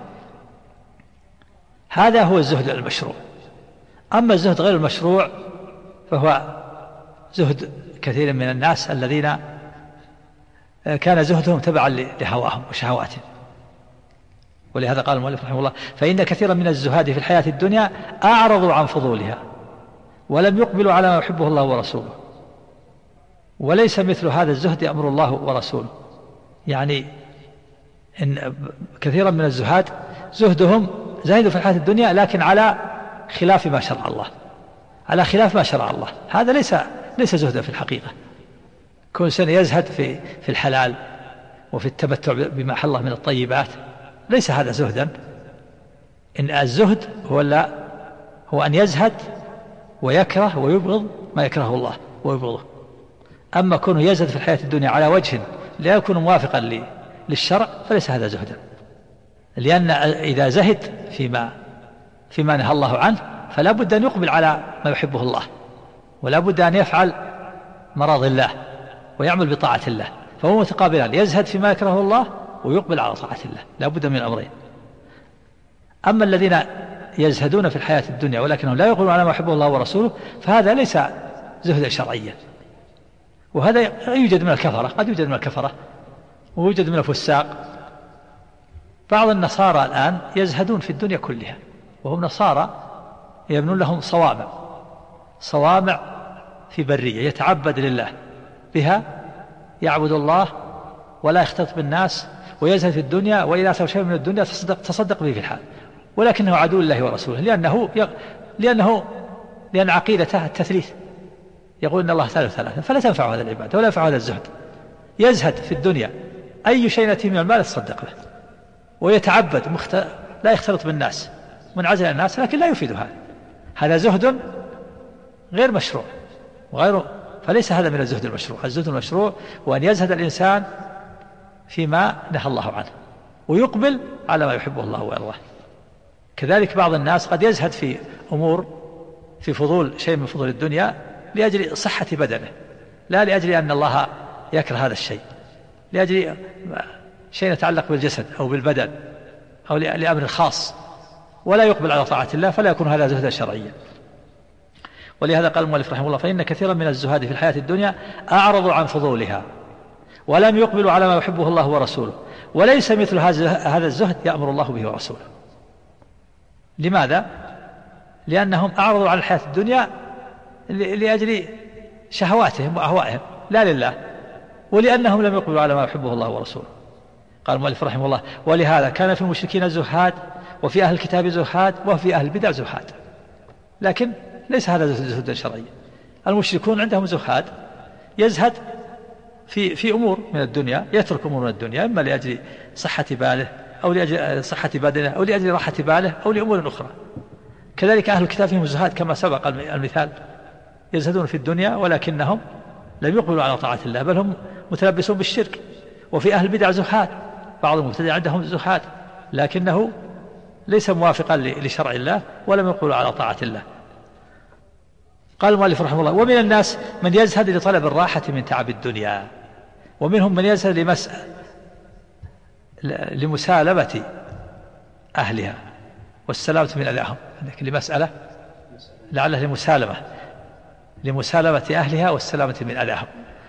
هذا هو الزهد المشروع. أما الزهد غير المشروع فهو زهد كثير من الناس الذين كان زهدهم تبعا لهواهم وشهواتهم. ولهذا قال المؤلف رحمه الله: فإن كثيرا من الزهاد في الحياة الدنيا أعرضوا عن فضولها ولم يقبلوا على ما يحبه الله ورسوله، وليس مثل هذا الزهد أمر الله ورسوله. يعني إن كثيرا من الزهاد زهدهم زاهدوا في الحياة الدنيا لكن على خلاف ما شرع الله، على خلاف ما شرع الله. هذا ليس زهدا في الحقيقة. كل سنة يزهد في الحلال وفي التمتع بما حل الله من الطيبات، ليس هذا زهدا. إن الزهد هو أن يزهد ويكره ويبغض ما يكرهه الله ويبغضه. أما كونه يزهد في الحياة الدنيا على وجه لا يكون موافقا للشرع فليس هذا زهدا، لأن إذا زهد فيما نهى الله عنه فلا بد أن يقبل على ما يحبه الله، ولا بد أن يفعل مراد الله ويعمل بطاعة الله، فهو متقابلان، يزهد فيما يكرهه الله ويقبل على طاعة الله، لا بد من الأمرين. أما الذين يزهدون في الحياة الدنيا ولكنهم لا يقبلون على ما يحبه الله ورسوله فهذا ليس زهدا شرعيا. وهذا يوجد من الكفرة، قد يوجد من الكفرة ويوجد من الفساق. بعض النصارى الآن يزهدون في الدنيا كلها، وهم نصارى يبنون لهم صوامع في برية يتعبد لله بها، يعبد الله ولا يختلط بالناس ويزهد في الدنيا، وإذا أتوا شيء من الدنيا تصدق به في الحال، ولكنه عدو الله ورسوله، لأن عقيدته التثليث، يقول إن الله ثالث، فلا تنفع هذا العبادة ولا ينفع هذا الزهد. يزهد في الدنيا أي شيء يأتي من المال يتصدق به، ويتعبد لا يختلط بالناس، منعزل عن الناس، لكن لا يفيد هذا زهد غير مشروع وغيره، فليس هذا من الزهد المشروع. الزهد المشروع هو أن يزهد الإنسان فيما نهى الله عنه ويقبل على ما يحبه الله ويرضاه. كذلك بعض الناس قد يزهد في أمور، في فضول شيء من فضول الدنيا لأجل صحة بدنه، لا لأجل أن الله يكره هذا الشيء، لأجل شيء يتعلق بالجسد أو بالبدن أو لأمر خاص، ولا يقبل على طاعة الله، فلا يكون هذا زهدا شرعيا. ولهذا قال المؤلف رحمه الله: فإن كثيرا من الزهاد في الحياة الدنيا أعرضوا عن فضولها ولم يقبلوا على ما يحبه الله ورسوله، وليس مثل هذا الزهد يأمر الله به ورسوله. لماذا؟ لأنهم أعرضوا عن الحياة الدنيا لأجل شهواتهم وأهوائهم لا لله، ولأنهم لم يقبلوا على ما يحبه الله ورسوله. قال المؤلف رحمه الله: ولهذا كان في المشركين زهاد، وفي أهل الكتاب زهاد، وفي أهل البدع زهاد. لكن ليس هذا زهدا شرعيا. المشركون عندهم زهاد، يزهد في أمور من الدنيا، يترك أمور من الدنيا إما لأجل صحة باله أو لأجل صحة بدنه أو لأجل راحة باله أو لأمور أخرى. كذلك أهل الكتاب فيهم زهاد كما سبق المثال، يزهدون في الدنيا ولكنهم لم يقبلوا على طاعة الله، بل هم متلبسون بالشرك. وفي أهل البدع زهاد، بعض المبتدع عندهم زهاد لكنه ليس موافقا لشرع الله ولم يقبلوا على طاعة الله. قال المؤلف رحمه الله: ومن الناس من يزهد لطلب الراحة من تعب الدنيا، ومنهم من يزهد لمسالمة أهلها والسلامة من أذاهم. لمسألة لعله لمسالمة أهلها والسلامة من أذاهم.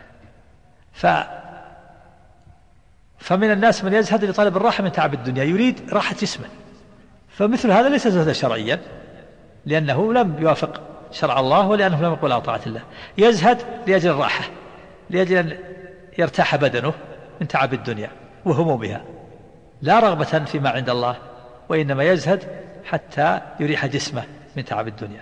فمن الناس من يزهد لطلب الراحة من تعب الدنيا، يريد راحة جسمه، فمثل هذا ليس زهدا شرعيا، لأنه لم يوافق شرع الله ولأنه لم يقبل على طاعة الله. يزهد لأجل الراحة، لأجل أن يرتاح بدنه من تعب الدنيا وهمومها، لا رغبة فيما عند الله، وإنما يزهد حتى يريح جسمه من تعب الدنيا.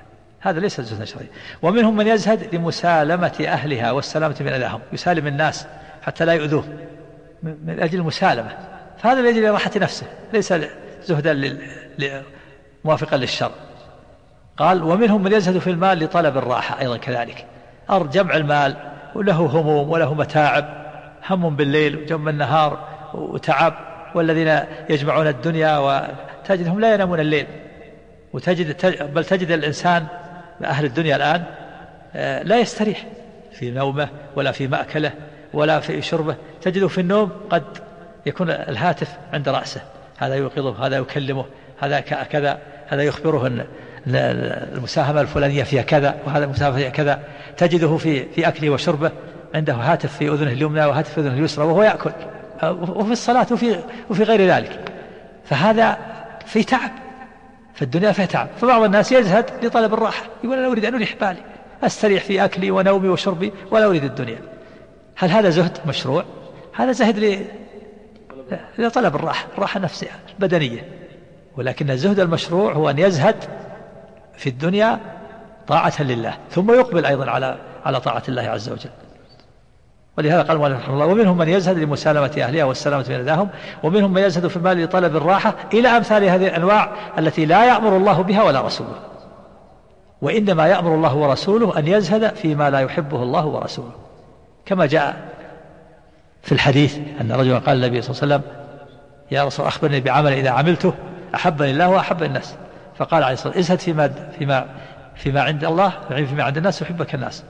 هذا ليس زهدا شرعيا. ومنهم من يزهد لمسالمة أهلها والسلامة من أذاهم، يسالم الناس حتى لا يؤذوه من أجل المسالمة، فهذا لأجل راحة نفسه، ليس زهدا موافقا للشرع. قال ومنهم من يزهد في المال لطلب الراحة أيضا كذلك، جمع المال وله هموم وله متاعب، هم بالليل وجم النهار وتعب، والذين يجمعون الدنيا وتجدهم لا ينامون الليل، بل تجد الإنسان أهل الدنيا الآن لا يستريح في نومه ولا في مأكله ولا في شربه، تجده في النوم قد يكون الهاتف عند رأسه، هذا يوقظه، هذا يكلمه، هذا كذا، هذا يخبره أن المساهمة الفلانية فيها كذا، وهذا المساهمة فيها كذا، تجده في أكله وشربه عنده هاتف في أذنه اليمنى وهاتف في أذنه اليسرى وهو يأكل، وفي الصلاة وفي غير ذلك، فهذا في تعب، فالدنيا فيها تعب. فبعض الناس يزهد لطلب الراحة، يقول أنا أريد أن أريح بالي، أستريح في أكلي ونومي وشربي ولا أريد الدنيا. هل هذا زهد مشروع؟ هذا زهد لطلب الراحة النفسية البدنية. ولكن الزهد المشروع هو أن يزهد في الدنيا طاعة لله، ثم يقبل أيضا على طاعة الله عز وجل. ولهذا قال المؤلف رحمه الله ومنهم من يزهد لمسالمة أهلها والسلامة من أذاهم، ومنهم من يزهد في المال لطلب الراحة، إلى أمثال هذه الأنواع التي لا يأمر الله بها ولا رسوله. وإنما يأمر الله ورسوله أن يزهد فيما لا يحبه الله ورسوله، كما جاء في الحديث أن رجلا قال النبي صلى الله عليه وسلم يا رسول أخبرني بعمل إذا عملته أحبني الله وأحب الناس، فقال عليه الصلاة والسلام ازهد فيما عند الله، يعني فيما عند الناس يحبك الناس.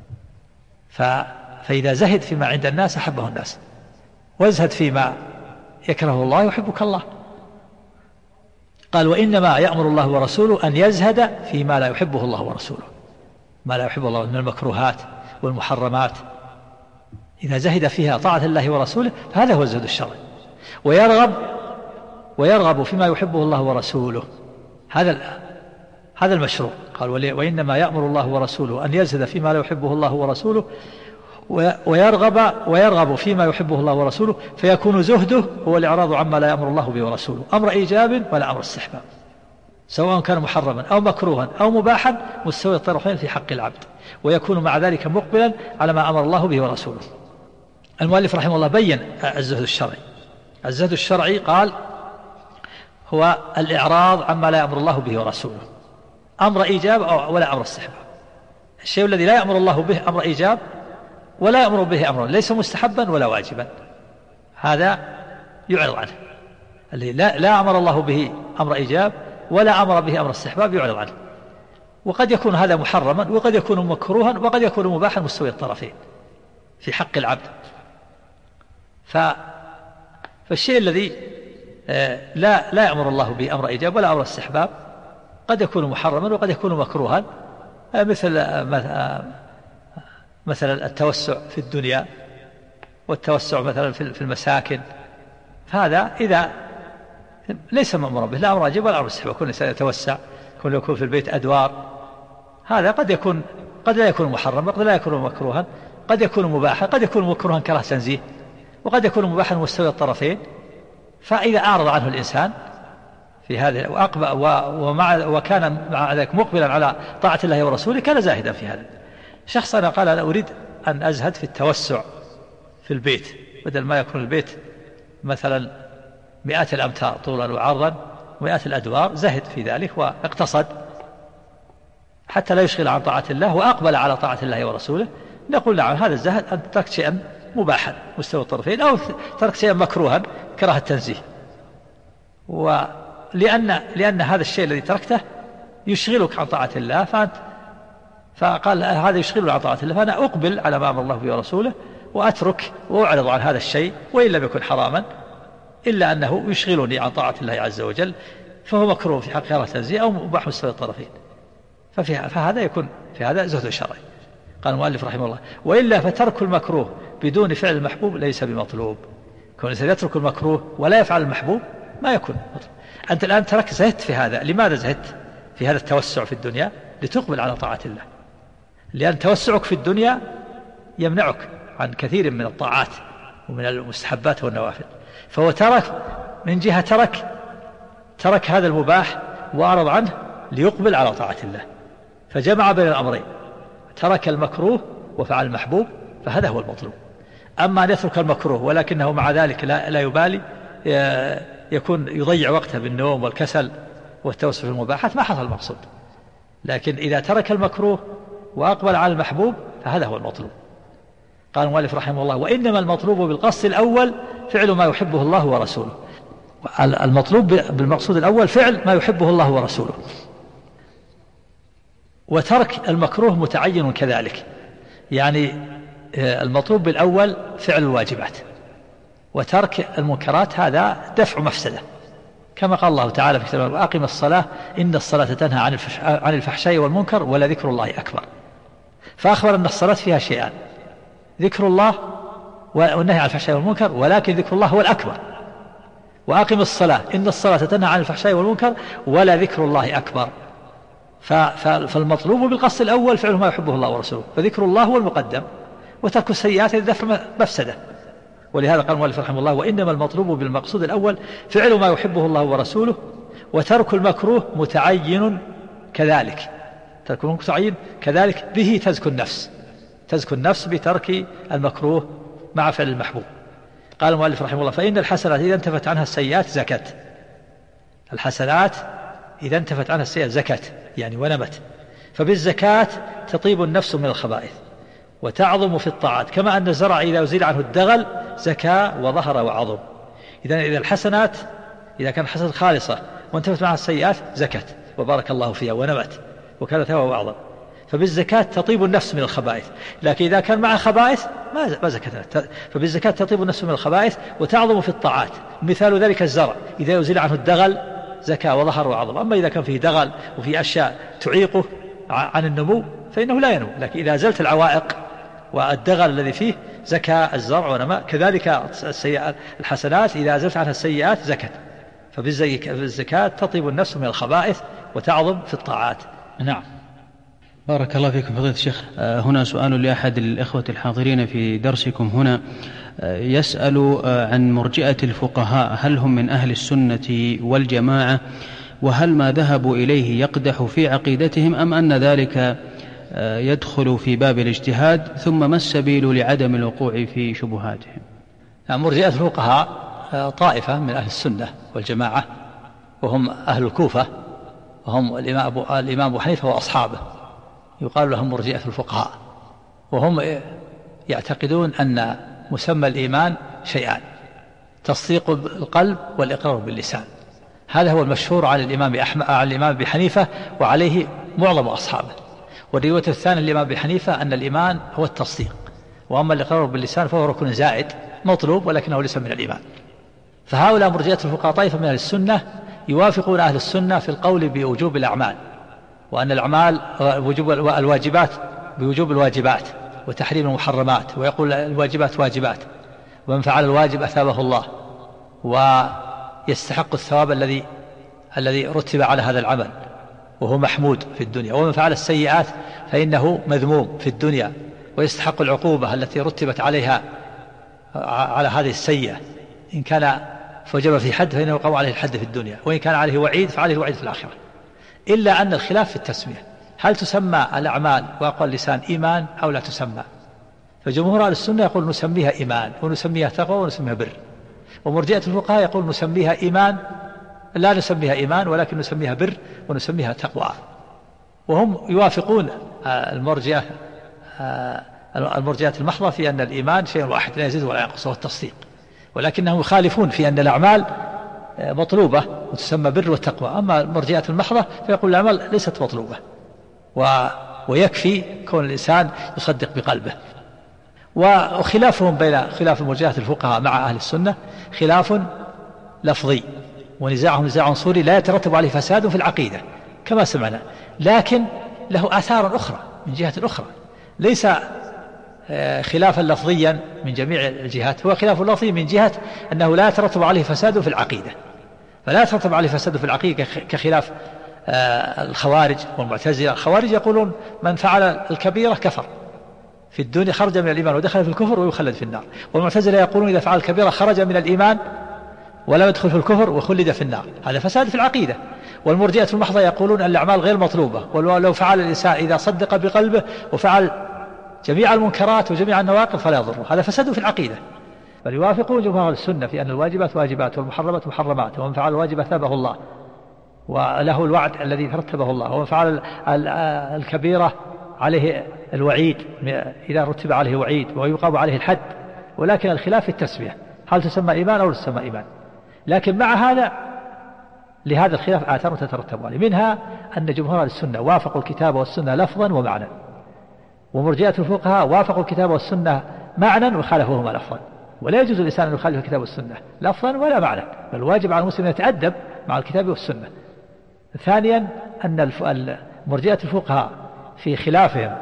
فإذا زهد فيما عند الناس أحبه الناس، وازهد فيما يكره الله يحبك الله. قال وإنما يأمر الله ورسوله أن يزهد فيما لا يحبه الله ورسوله، ما لا يحبه الله من المكروهات والمحرمات، إذا زهد فيها طاعة الله ورسوله فهذا هو الزهد الشرعي. ويرغب فيما يحبه الله ورسوله، هذا المشروع. قال وإنما يأمر الله ورسوله أن يزهد فيما لا يحبه الله ورسوله ويرغب فيما يحبه الله ورسوله، فيكون زهده هو الإعراض عما لا يأمر الله به ورسوله، أمر إيجاب ولا أمر استحباب، سواء كان محرما أو مكروها أو مباحا، مستوي الطرفين في حق العبد، ويكون مع ذلك مقبلا على ما أمر الله به ورسوله. المؤلف رحمه الله بين الزهد الشرعي. الزهد الشرعي قال هو الإعراض عما لا يأمر الله به ورسوله، أمر إيجاب ولا أمر استحباب. الشيء الذي لا يأمر الله به أمر إيجاب ولا يأمر به أمر ليس مستحبا ولا واجبا، هذا يعرض عنه. الذي لا أمر الله به أمر إيجاب ولا أمر به أمر استحباب يعرض عنه. وقد يكون هذا محرما وقد يكون مكروها وقد يكون مباحا مستوي الطرفين في حق العبد. فالشيء الذي لا يأمر الله به أمر إيجاب ولا أمر استحباب قد يكون محرما وقد يكون مكروها، مثلا التوسع في الدنيا والتوسع مثلا في المساكن، هذا إذا ليس مأمورا به لا أمر واجب ولا أمر استحباب، يكون الإنسان يتوسع، يكون في البيت أدوار، هذا قد لا يكون محرما، قد لا يكون مكروها، قد يكون مباحا، قد يكون مكروها كراهة تنزيه، وقد يكون مباحا مستوي الطرفين. فإذا أعرض عنه الإنسان في هذا وكان مع ذلك مقبلا على طاعة الله ورسوله كان زاهدا في هذا. شخص أنا قال أنا أريد أن أزهد في التوسع في البيت، بدل ما يكون البيت مثلا 100 الأمتار طولا وعرضا و100 الأدوار، زهد في ذلك واقتصد حتى لا يشغل عن طاعة الله وأقبل على طاعة الله ورسوله. نقول نعم هذا الزهد أن تركت شيئا مباحا مستوى الطرفين أو تركت شيئا مكروها كراهة التنزيه، لأن هذا الشيء الذي تركته يشغلك عن طاعة الله، فقال هذا يشغلني عن طاعة الله، فأنا أقبل على ما أمر الله به ورسوله وأترك وأعرض عن هذا الشيء وإن لم يكن حراما إلا أنه يشغلني عن طاعة الله عز وجل، فهو مكروه في حق كراهة التنزيه أو مباح مستوى الطرفين. فهذا يكون في هذا زهد شرعي. قال المؤلف رحمه الله وإلا فترك المكروه بدون فعل المحبوب ليس بمطلوب. كون الإنسان يترك المكروه ولا يفعل المحبوب ما يكون مطلوب. أنت الآن زهدت في هذا، لماذا زهدت في هذا التوسع في الدنيا؟ لتقبل على طاعة الله، لأن توسعك في الدنيا يمنعك عن كثير من الطاعات ومن المستحبات والنوافل. فهو من جهة ترك هذا المباح وأعرض عنه ليقبل على طاعة الله، فجمع بين الأمرين، ترك المكروه وفعل المحبوب، فهذا هو المطلوب. أما أن يترك المكروه ولكنه مع ذلك لا يبالي، يكون يضيع وقته بالنوم والكسل والتوسع في المباحات، ما حصل المقصود. لكن إذا ترك المكروه وأقبل على المحبوب فهذا هو المطلوب. قال المؤلف رحمه الله: وإنما المطلوب بالقصد الأول فعل ما يحبه الله ورسوله. المطلوب بالمقصود الأول فعل ما يحبه الله ورسوله، وترك المكروه متعين كذلك. يعني المطلوب بالأول فعل الواجبات، وترك المنكرات هذا دفع مفسدة، كما قال الله تعالى في كتابه: وأقم الصلاة إن الصلاة تنهى عن الفحشاء والمنكر ولذكر الله أكبر. فأخبر أن الصلاة فيها شيئان: ذكر الله والنهي عن الفحشاء والمنكر، ولكن ذكر الله هو الأكبر. وأقم الصلاة إن الصلاة تنهى عن الفحشاء والمنكر ولذكر الله أكبر. فالمطلوب بالقصد الأول فعل ما يحبه الله ورسوله، فذكر الله هو المقدم، وترك السيئات دفع مفسدة. ولهذا قال المؤلف رحمه الله: وإنما المطلوب بالمقصود الأول فعل ما يحبه الله ورسوله، وترك المكروه متعين كذلك. ترك المكروه متعين كذلك، به تزكو النفس بترك المكروه مع فعل المحبوب. قال المؤلف رحمه الله: فإن الحسنات إذا انتفت عنها السيئات زكت. الحسنات إذا انتفت عنها السيئات زكت، يعني ونمت. فبالزكاة تطيب النفس من الخبائث وتعظم في الطاعات، كما أن الزرع إذا أزيل عنه الدغل زكى وظهر وعظم. إذا الحسنات إذا كانت حسنات خالصة وانتفت معها السيئات زكت وبارك الله فيها ونمت وكانت ثواب وأعظم. فبالزكاة تطيب النفس من الخبائث. لكن إذا كان معها خبائث ما زكت. فبالزكاة تطيب النفس من الخبائث وتعظم في الطاعات. مثال ذلك الزرع إذا أزيل عنه الدغل زكى وظهر وعظم. أما إذا كان فيه دغل وفيه أشياء تعيقه عن النمو فإنه لا ينمو. لكن إذا أزلت العوائق والدغل الذي فيه زكى الزرع ونمى. كذلك الحسنات إذا أزلت عنها السيئات زكت. فبالزكاة تطيب النفس من الخبائث وتعظم في الطاعات. نعم. بارك الله فيكم فضيلة الشيخ. هنا سؤال لأحد الإخوة الحاضرين في درسكم هنا، يسأل عن مرجئة الفقهاء، هل هم من أهل السنة والجماعة؟ وهل ما ذهبوا إليه يقدح في عقيدتهم أم أن ذلك يدخل في باب الاجتهاد؟ ثم ما السبيل لعدم الوقوع في شبهاتهم؟ مرجئة الفقهاء طائفة من أهل السنة والجماعة، وهم أهل الكوفة، وهم الإمام أبو حنيفة وأصحابه، يقال لهم مرجئة الفقهاء. وهم يعتقدون أن مسمى الإيمان شيئان: تصديق القلب والإقرار باللسان. هذا هو المشهور على الإمام أبي حنيفة وعليه معظم أصحابه. والرواية الثانية للإمام أبي حنيفة أن الإيمان هو التصديق، وأما الإقرار باللسان فهو ركن زائد مطلوب ولكنه ليس من الإيمان. فهؤلاء مرجئة الفقهاء طائفة من أهل السنة يوافقون أهل السنة في القول بوجوب الأعمال، وأن الأعمال وجوب الواجبات بوجوب الواجبات وتحريم المحرمات، ويقول الواجبات واجبات، ومن فعل الواجب أثابه الله ويستحق الثواب الذي رتب على هذا العمل وهو محمود في الدنيا، ومن فعل السيئات فإنه مذموم في الدنيا ويستحق العقوبة التي رتبت على هذه السيئة. إن كان فوجب في حد فإنه يقام عليه الحد في الدنيا، وإن كان عليه وعيد فعليه الوعيد في الآخرة. إلا أن الخلاف في التسمية، هل تسمى الأعمال وأقوال اللسان إيمان أو لا تسمى؟ فجمهور أهل السنة يقول نسميها إيمان ونسميها تقوى ونسميها بر، ومرجئة الفقهاء يقول نسميها إيمان، لا نسميها إيمان ولكن نسميها بر ونسميها تقوى. وهم يوافقون المرجئة المحضة في أن الإيمان شيء واحد لا يزيد ولا ينقص، هو التصديق، ولكنهم يخالفون في أن الأعمال مطلوبة وتسمى بر والتقوى. أما مرجئة المحضة فيقول الأعمال ليست مطلوبة ويكفي كون الإنسان يصدق بقلبه. وخلافهم بين خلاف مرجئة الفقهاء مع أهل السنة خلاف لفظي، ونزاعهم نزاع عنصري لا يترتب عليه فساد في العقيدة كما سمعنا، لكن له آثار أخرى من جهة أخرى، ليس خلافا لفظيا من جميع الجهات، هو خلاف لفظي من جهة أنه لا يترتب عليه فساد في العقيدة. فلا يترتب عليه فساد في العقيدة كخلاف الخوارج والمعتزلة. الخوارج يقولون من فعل الكبيرة كفر في الدنيا، خرج من الإيمان ودخل في الكفر ويخلد في النار. والمعتزلة يقولون إذا فعل الكبيرة خرج من الإيمان ولم يدخل في الكفر وخلد في النار. هذا فساد في العقيدة. والمرجئة المحضة يقولون أن الأعمال غير مطلوبة، ولو فعل الإنسان إذا صدق بقلبه وفعل جميع المنكرات وجميع النواقض فلا يضره. هذا فساد في العقيدة. بل يوافقون جمهور السنة في أن الواجبات واجبات والمحرمات محرمات، ومن فعل الواجب ثابه الله وله الوعد الذي رتبه الله، ومن فعل الكبيرة عليه الوعيد إذا رتب عليه وعيد ويقام عليه الحد. ولكن الخلاف في التسمية، هل تسمى إيمان أو لا تسمى إيمان. لكن مع هذا لهذا الخلاف آثار تترتب عليه، منها أن جمهور السنة وافقوا الكتاب والسنة لفظا ومعنى، ومرجئة الفقهاء وافقوا الكتاب والسنة معنى وخالفوهما لفظا. ولا يجوز الإنسان أن يخالف الكتاب والسنة لفظا ولا معنى، بل الواجب على المسلم أن يتأدب مع الكتاب والسنة. ثانيا أن مرجئة الفقهاء في خلافهم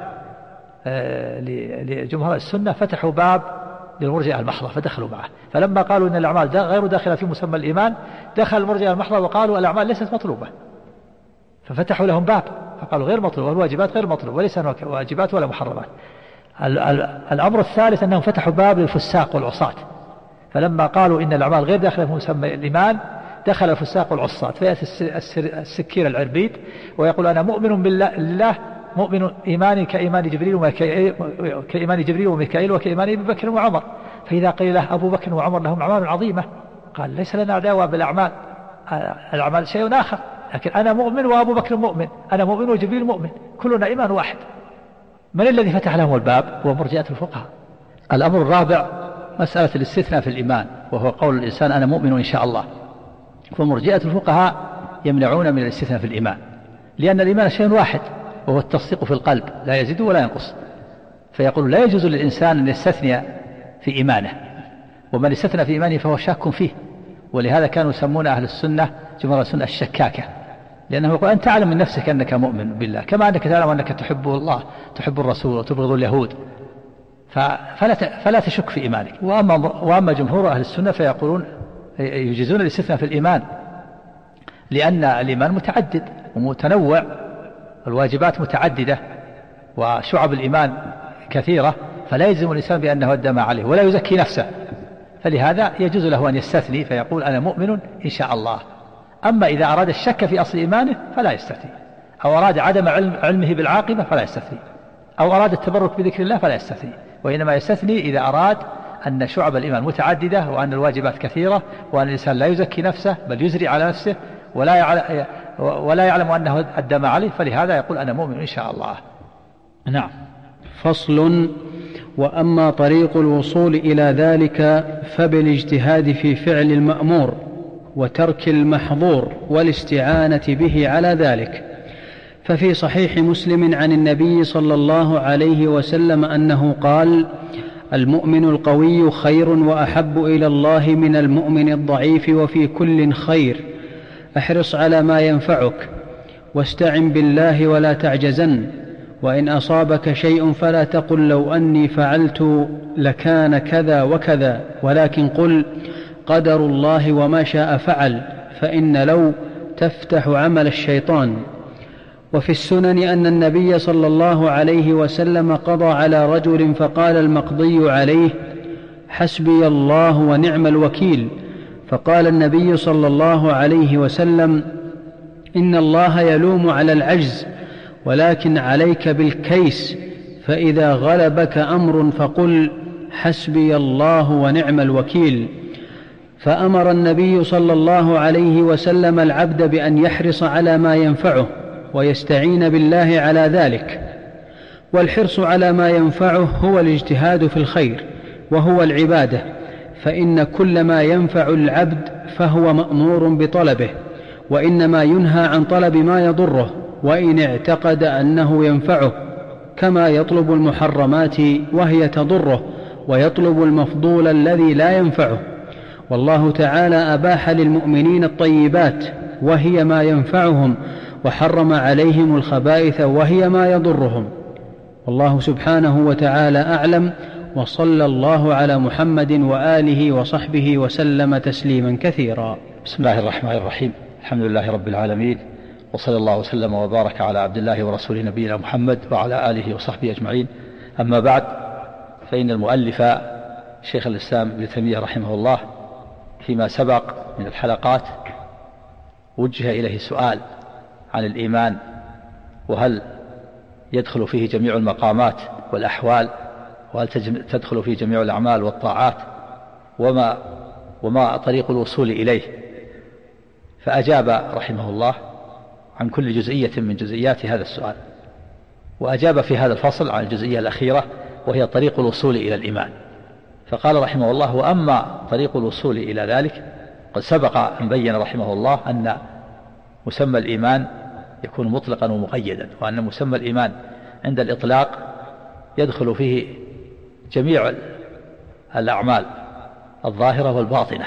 لجمهور السنة فتحوا باب للمرجئة المحضة فدخلوا معه، فلما قالوا إن الأعمال غير داخلة في مسمى الإيمان دخل المرجئة المحضة وقالوا الأعمال ليست مطلوبة، ففتحوا لهم باب فقالوا غير مطلوبة، والواجبات غير مطلوبة وليس واجبات ولا محرمات. الأمر الثالث أنهم فتحوا باب للفساق والعصاة، فلما قالوا إن الأعمال غير داخلة في مسمى الإيمان دخل الفساق والعصاة، فيأتي السكير العربيد ويقول أنا مؤمن بالله مؤمن إيماني كإيمان جبريل وميكائيل وكإيمان أبي بكر وعمر. فإذا قيل له أبو بكر وعمر لهم أعمال عظيمة قال ليس لنا دعوة بالأعمال، الأعمال شيء آخر، لكن أنا مؤمن وأبو بكر مؤمن، أنا مؤمن وجبريل مؤمن، كلنا إيمان واحد. من الذي فتح لهم الباب؟ هو مرجئة الفقهاء. الأمر الرابع مسألة الاستثناء في الإيمان، وهو قول الإنسان أنا مؤمن إن شاء الله. فمرجئة الفقهاء يمنعون من الاستثناء في الإيمان، لأن الإيمان شيء واحد وهو التصديق في القلب لا يزيد ولا ينقص، فيقول لا يجوز للإنسان أن يستثني في إيمانه، ومن استثنى في إيمانه فهو شاك فيه. ولهذا كانوا يسمون أهل السنة جمهور السنة الشكاكة، لأنه يقول أنت تعلم من نفسك أنك مؤمن بالله كما أنك تعلم أنك تحب الله تحب الرسول وتبغض اليهود، فلا تشك في إيمانك. وأما جمهور أهل السنة فيقولون يجيزون الاستثناء في الإيمان، لأن الإيمان متعدد ومتنوع، الواجبات متعددة وشعب الإيمان كثيرة، فلا يلزم الإنسان بأنه أدى ما عليه ولا يزكي نفسه، فلهذا يجوز له أن يستثني فيقول أنا مؤمن إن شاء الله. أما إذا أراد الشك في أصل إيمانه فلا يستثني، أو أراد عدم علمه بالعاقبة فلا يستثني، أو أراد التبرك بذكر الله فلا يستثني، وإنما يستثني إذا أراد أن شعب الإيمان متعددة وأن الواجبات كثيرة وأن الإنسان لا يزكي نفسه بل يزري على نفسه ولا يعلم أنه أدى ما عليه، فلهذا يقول أنا مؤمن إن شاء الله. نعم. فصل. وأما طريق الوصول إلى ذلك فبالاجتهاد في فعل المأمور وترك المحظور والاستعانة به على ذلك. ففي صحيح مسلم عن النبي صلى الله عليه وسلم أنه قال: المؤمن القوي خير وأحب إلى الله من المؤمن الضعيف وفي كل خير، احرص على ما ينفعك واستعن بالله ولا تعجزن، وإن أصابك شيء فلا تقل لو أني فعلت لكان كذا وكذا، ولكن قل قدر الله وما شاء فعل، فإن لو تفتح عمل الشيطان. وفي السنن أن النبي صلى الله عليه وسلم قضى على رجل فقال المقضي عليه: حسبي الله ونعم الوكيل. فقال النبي صلى الله عليه وسلم: إن الله يلوم على العجز، ولكن عليك بالكيس، فإذا غلبك أمر فقل حسبي الله ونعم الوكيل. فأمر النبي صلى الله عليه وسلم العبد بأن يحرص على ما ينفعه ويستعين بالله على ذلك. والحرص على ما ينفعه هو الاجتهاد في الخير وهو العبادة، فإن كل ما ينفع العبد فهو مأمور بطلبه، وإنما ينهى عن طلب ما يضره وإن اعتقد أنه ينفعه، كما يطلب المحرمات وهي تضره، ويطلب المفضول الذي لا ينفعه. والله تعالى أباح للمؤمنين الطيبات وهي ما ينفعهم، وحرم عليهم الخبائث وهي ما يضرهم. والله سبحانه وتعالى أعلم، وصلى الله على محمد وآله وصحبه وسلم تسليما كثيرا. بسم الله الرحمن الرحيم. الحمد لله رب العالمين، وصلى الله وسلم وبارك على عبد الله ورسوله نبينا محمد وعلى آله وصحبه أجمعين. أما بعد، فإن المؤلف شيخ الإسلام ابن تيمية رحمه الله فيما سبق من الحلقات وجه إليه سؤال عن الإيمان، وهل يدخل فيه جميع المقامات والأحوال، وهل تدخل فيه جميع الأعمال والطاعات، وما طريق الوصول إليه. فأجاب رحمه الله عن كل جزئية من جزئيات هذا السؤال، وأجاب في هذا الفصل عن الجزئية الأخيرة وهي طريق الوصول إلى الإيمان. فقال رحمه الله: وأما طريق الوصول إلى ذلك قد سبق أن بين رحمه الله أن مسمى الإيمان يكون مطلقا ومقيدا، وأن مسمى الإيمان عند الإطلاق يدخل فيه جميع الأعمال الظاهرة والباطنة،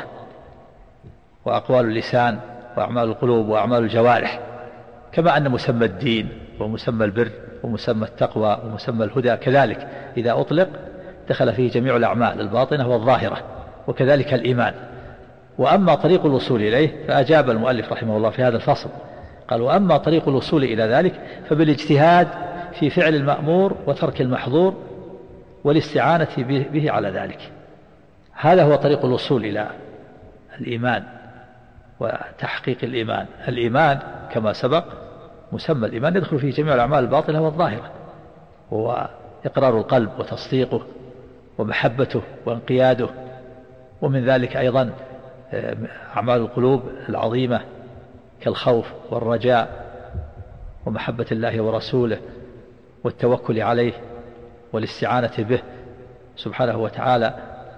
وأقوال اللسان وأعمال القلوب وأعمال الجوارح، كما أن مسمى الدين ومسمى البر ومسمى التقوى ومسمى الهدى كذلك إذا أطلق دخل فيه جميع الأعمال الباطنة والظاهرة، وكذلك الإيمان. وأما طريق الوصول إليه فأجاب المؤلف رحمه الله في هذا الفصل قال: وأما طريق الوصول إلى ذلك فبالاجتهاد في فعل المأمور وترك المحظور والاستعانة به على ذلك. هذا هو طريق الوصول إلى الإيمان وتحقيق الإيمان. الإيمان كما سبق مسمى الإيمان يدخل فيه جميع الأعمال الباطنة والظاهرة، هو إقرار القلب وتصديقه ومحبته وانقياده، ومن ذلك أيضا أعمال القلوب العظيمة كالخوف والرجاء ومحبة الله ورسوله والتوكل عليه والاستعانة به سبحانه وتعالى،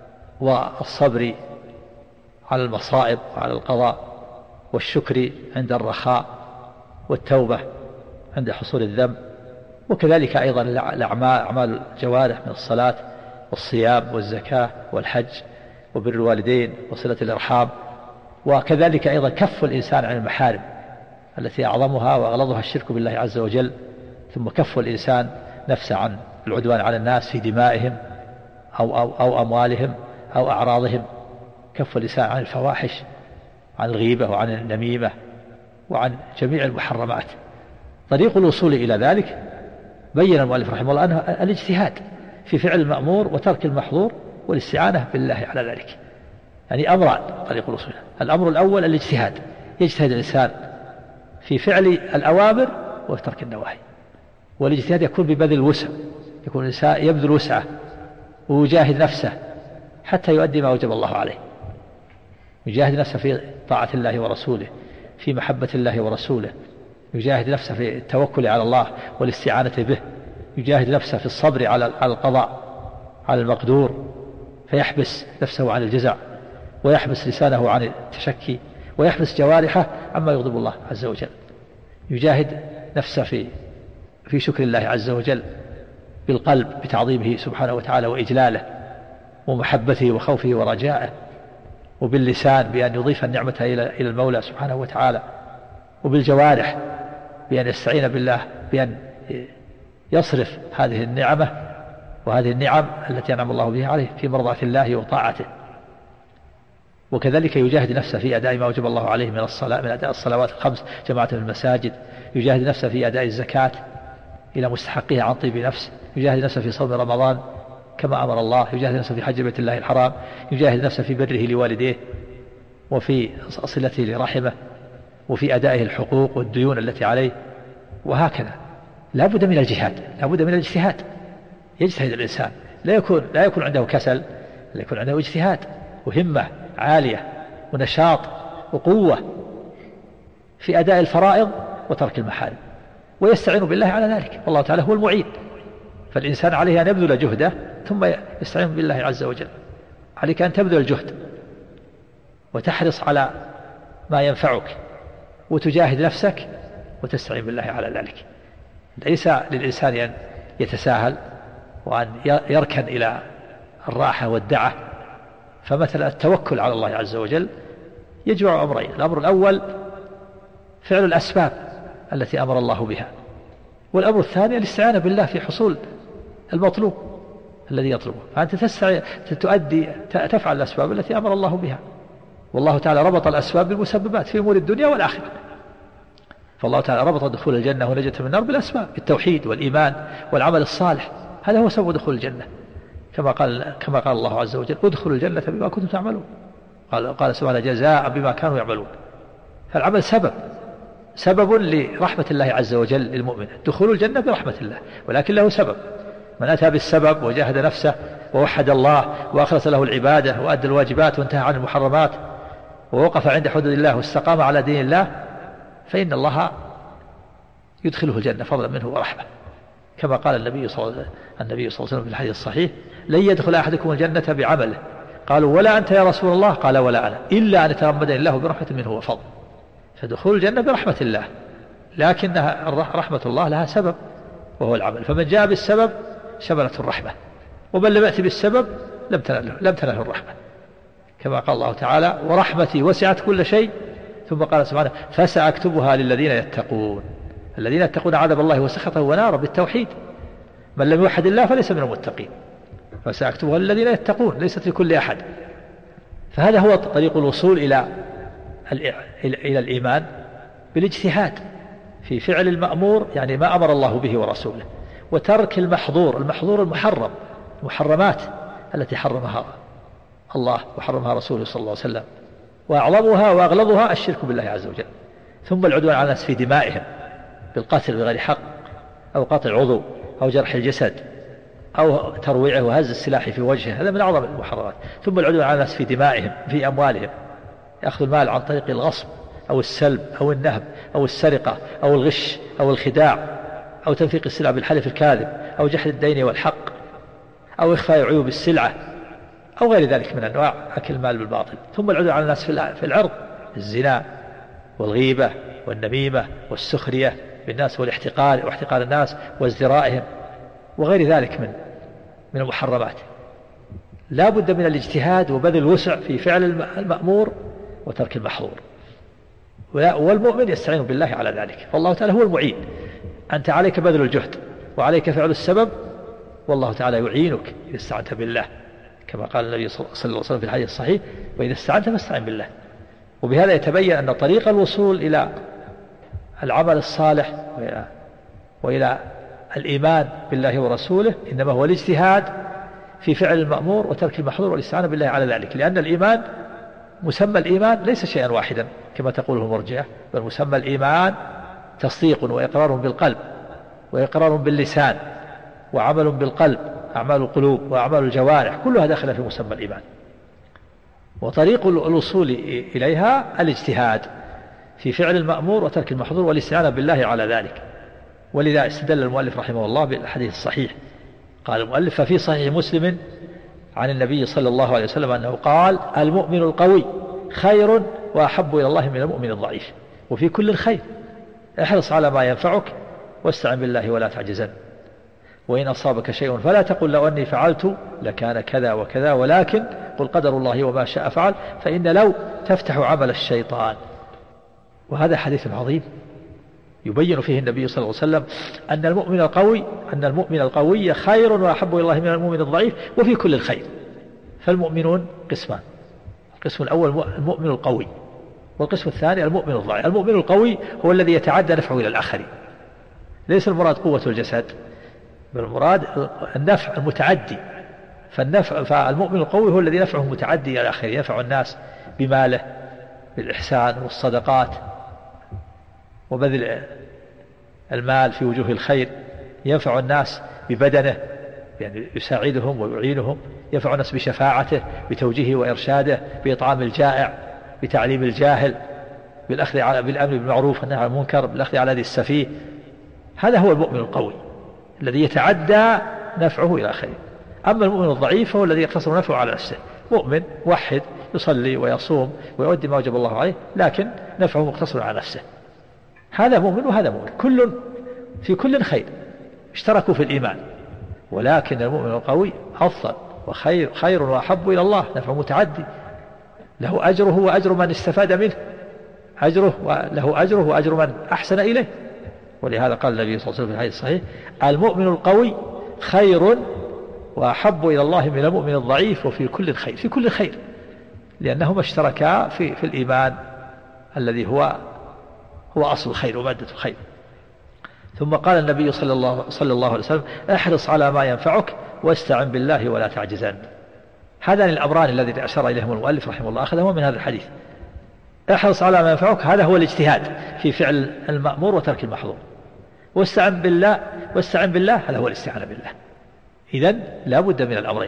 والصبر على المصائب وعلى القضاء، والشكر عند الرخاء، والتوبة عند حصول الذنب، وكذلك أيضا أعمال الجوارح من الصلاة والصيام والزكاة والحج وبر الوالدين وصلة الأرحام، وكذلك أيضا كف الإنسان عن المحارم التي أعظمها وأغلظها الشرك بالله عز وجل، ثم كف الإنسان نفسه عن العدوان على الناس في دمائهم أو أموالهم أو أعراضهم، كف الإنسان عن الفواحش، عن الغيبة وعن النميمة وعن جميع المحرمات. طريق الوصول إلى ذلك بين المؤلف رحمه الله أنه الاجتهاد في فعل المأمور وترك المحظور والاستعانة بالله على ذلك. يعني أمران طريق الوصول. الأمر الأول الاجتهاد، يجتهد الإنسان في فعل الأوامر وترك النواهي، والاجتهاد يكون ببذل الوسع، يكون الإنسان يبذل وسعه ويجاهد نفسه حتى يؤدي ما وجب الله عليه، يجاهد نفسه في طاعة الله ورسوله، في محبة الله ورسوله، يجاهد نفسه في التوكل على الله والاستعانة به، يجاهد نفسه في الصبر على القضاء على المقدور، فيحبس نفسه عن الجزع، ويحبس لسانه عن التشكي، ويحبس جوارحه عما يغضب الله عز وجل، يجاهد نفسه في شكر الله عز وجل بالقلب بتعظيمه سبحانه وتعالى وإجلاله ومحبته وخوفه ورجائه، وباللسان بأن يضيف النعمة إلى المولى سبحانه وتعالى، وبالجوارح بأن يستعين بالله بأن يصرف هذه النعمة وهذه النعم التي أنعم الله بها عليه في مرضاة الله وطاعته، وكذلك يجاهد نفسه في أداء ما وجب الله عليه من الصلاة، من أداء الصلوات الخمس جماعة في المساجد، يجاهد نفسه في أداء الزكاة إلى مستحقها عن طيب نفس، يجاهد نفسه في صوم رمضان كما أمر الله، يجاهد نفسه في حج بيت الله الحرام، يجاهد نفسه في بره لوالديه وفي صلته لرحمه وفي أدائه الحقوق والديون التي عليه، وهكذا. لا بد من الجهاد، لا بد من الاجتهاد، يجتهد الإنسان، لا يكون عنده كسل، لا يكون عنده اجتهاد وهمة عالية ونشاط وقوة في أداء الفرائض وترك المحارم، ويستعين بالله على ذلك، والله تعالى هو المعين. فالإنسان عليه أن يبذل جهده ثم يستعين بالله عز وجل. عليك أن تبذل الجهد وتحرص على ما ينفعك وتجاهد نفسك وتستعين بالله على ذلك. ليس للإنسان أن يتساهل وأن يركن إلى الراحة والدعة. فمثلا التوكل على الله عز وجل يجمع أمرين: الأمر الأول فعل الأسباب التي أمر الله بها، والأمر الثاني الاستعانة بالله في حصول المطلوب الذي يطلبه. فأنت تفعل الأسباب التي أمر الله بها، والله تعالى ربط الأسباب بالمسببات في أمور الدنيا والآخرة. فالله تعالى ربط دخول الجنة ونجاة من النار بالأسباب، بالتوحيد والإيمان والعمل الصالح، هذا هو سبب دخول الجنة، كما قال الله عز وجل: ادخلوا الجنة بما كنتم تعملون. قال سبحانه جزاء بما كانوا يعملون. فالعمل سبب لرحمة الله عز وجل للمؤمن، دخول الجنة برحمة الله، ولكن له سبب. من أتى بالسبب وجاهد نفسه ووحد الله وأخلص له العبادة وأدى الواجبات وانتهى عن المحرمات ووقف عند حدود الله واستقام على دين الله، فإن الله يدخله الجنة فضلا منه ورحمة، كما قال النبي صلى الله عليه وسلم في الحديث الصحيح: لن يدخل أحدكم الجنة بعمله. قالوا: ولا أنت يا رسول الله؟ قال: ولا أنا، إلا أن يتغمدني الله برحمة منه وفضل. فدخول الجنة برحمة الله، لكنها رحمة الله لها سبب وهو العمل، فمن جاء بالسبب شملته الرحمة، ومن لم يأتي بالسبب لم تنله الرحمة، كما قال الله تعالى: ورحمتي وسعت كل شيء. ثم قال سبحانه: فسأكتبها للذين يتقون. الذين يتقون عذاب الله وسخطه وناره بالتوحيد. من لم يوحد الله فليس من المتقين. فسأكتبها للذين يتقون، ليست لكل أحد. فهذا هو طريق الوصول إلى الإيمان بالاجتهاد في فعل المأمور، يعني ما أمر الله به ورسوله، وترك المحظور المحرم، المحرمات التي حرمها الله وحرمها رسوله صلى الله عليه وسلم، وأعظمها وأغلظها الشرك بالله عز وجل. ثم العدوان على الناس في دمائهم بالقتل بغير حق، أو قطع عضو، أو جرح الجسد، أو ترويعه وهز السلاح في وجهه، هذا من أعظم المحرمات. ثم العدوان على الناس في دمائهم، في أموالهم، يأخذ المال عن طريق الغصب أو السلب أو النهب أو السرقة أو الغش أو الخداع، أو تنفيق السلع بالحلف الكاذب، أو جحد الدين والحق، أو إخفاء عيوب السلعة، أو غير ذلك من أنواع أكل المال بالباطل. ثم العدوان على الناس في العرض، الزنا والغيبة والنميمة والسخرية بالناس واحتقار الناس وازدرائهم وغير ذلك من المحرمات. لا بد من الاجتهاد وبذل الوسع في فعل المأمور وترك المحظور، والمؤمن يستعين بالله على ذلك، فالله تعالى هو المعين. أنت عليك بذل الجهد وعليك فعل السبب، والله تعالى يعينك إذا استعنت بالله، كما قال النبي صلى الله عليه وسلم في الحديث الصحيح: وإذا استعنت فاستعن بالله. وبهذا يتبين أن طريق الوصول إلى العمل الصالح وإلى الإيمان بالله ورسوله إنما هو الاجتهاد في فعل المأمور وترك المحظور والاستعانة بالله على ذلك، لأن الإيمان مسمى الإيمان ليس شيئا واحدا كما تقوله المرجئة، بل مسمى الإيمان تصديق وإقرار بالقلب وإقرار باللسان وعمل بالقلب، أعمال القلوب وأعمال الجوارح، كلها داخلة في مسمى الإيمان. وطريق الوصول إليها الاجتهاد في فعل المأمور وترك المحظور والاستعانة بالله على ذلك. ولذا استدل المؤلف رحمه الله بالحديث الصحيح. قال المؤلف: ففي صحيح مسلم عن النبي صلى الله عليه وسلم أنه قال: المؤمن القوي خير وأحب إلى الله من المؤمن الضعيف، وفي كل خير. احرص على ما ينفعك واستعن بالله ولا تعجزن، وإن أصابك شيء فلا تقل لو أني فعلت لكان كذا وكذا، ولكن قل قدر الله وما شاء فعل، فإن لو تفتح عمل الشيطان. وهذا حديث عظيم يبين فيه النبي صلى الله عليه وسلم أن المؤمن القوي خير وأحب إلى الله من المؤمن الضعيف، وفي كل الخير. فالمؤمنون قسمان: القسم الأول المؤمن القوي، والقسم الثاني المؤمن الضعيف. المؤمن القوي هو الذي يتعدى نفعه إلى الآخرين، ليس المراد قوة الجسد، بل المراد النفع المتعدي. فالمؤمن القوي هو الذي نفعه متعدي إلى الآخرين، ينفع الناس بماله بالإحسان والصدقات وبذل المال في وجوه الخير، ينفع الناس ببدنه يعني يساعدهم ويعينهم، ينفع الناس بشفاعته، بتوجيهه وإرشاده، بإطعام الجائع، بتعليم الجاهل، بالأمر بالمعروف والنهي عن المنكر، بالأخذ على ذي السفيه. هذا هو المؤمن القوي الذي يتعدى نفعه إلى آخره. أما المؤمن الضعيف هو الذي يقتصر نفعه على نفسه، مؤمن موحد يصلي ويصوم ويؤدي ما وجب الله عليه، لكن نفعه مقتصر على نفسه. هذا مؤمن وهذا مؤمن، كل في كل خير، اشتركوا في الإيمان، ولكن المؤمن القوي أفضل وخير وأحب إلى الله، نفع متعدي، له أجره وأجر من استفاد منه، له أجره وأجر من أحسن إليه. ولهذا قال النبي صلى الله عليه وسلم في الحديث الصحيح: المؤمن القوي خير وأحب إلى الله من المؤمن الضعيف، وفي كل خير، في كل خير، لأنهما اشتركا في الإيمان الذي هو أصل الخير ومادة الخير. ثم قال النبي صلى الله عليه وسلم: احرص على ما ينفعك واستعن بالله ولا تعجزن. هذان الأمران الذي أشار إليهم المؤلف رحمه الله أخذهما من هذا الحديث. احرص على ما ينفعك، هذا هو الاجتهاد في فعل المأمور وترك المحظور. واستعن بالله هذا هو الاستعانة بالله. إذن لا بد من الأمرين.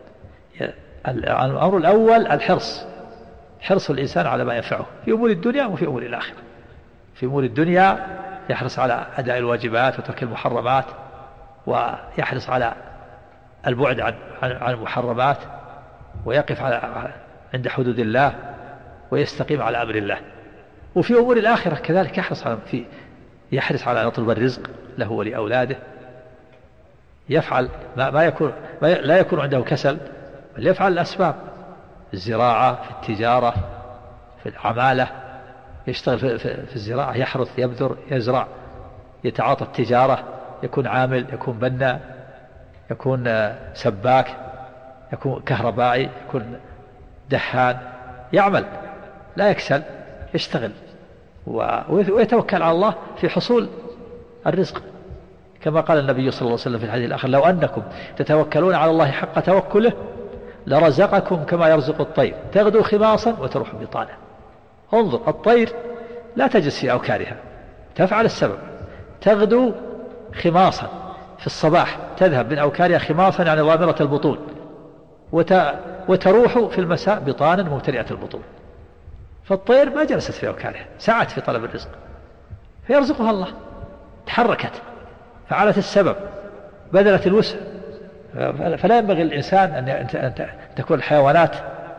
الأمر الأول الحرص، حرص الإنسان على ما ينفعه في أمور الدنيا وفي أمور الآخرة. في أمور الدنيا يحرص على أداء الواجبات وترك المحرمات، ويحرص على البعد عن المحرمات، ويقف عند حدود الله، ويستقيم على أمر الله. وفي أمور الآخرة كذلك يحرص على أن يطلب الرزق له ولأولاده، يفعل لا يكون عنده كسل، بل يفعل الأسباب في الزراعة، في التجارة، في العمالة، يشتغل في الزراعة، يحرث، يبذر، يزرع، يتعاطى التجارة، يكون عامل، يكون بنا، يكون سباك، يكون كهربائي، يكون دهان، يعمل لا يكسل، يشتغل ويتوكل على الله في حصول الرزق، كما قال النبي صلى الله عليه وسلم في الحديث الآخر: لو أنكم تتوكلون على الله حق توكله لرزقكم كما يرزق الطير تغدو خماصا وتروح بطانا. انظر، الطير لا تجلس في أوكارها، تفعل السبب، تغدو خماصا في الصباح، تذهب من أوكارها خماصا يعني ضامرة البطون، وتروح في المساء بطانا ممتلئة البطون. فالطير ما جلست في أوكارها، سعت في طلب الرزق فيرزقها الله، تحركت، فعلت السبب، بذلت الوسع. فلا ينبغي للإنسان أن تكون الحيوانات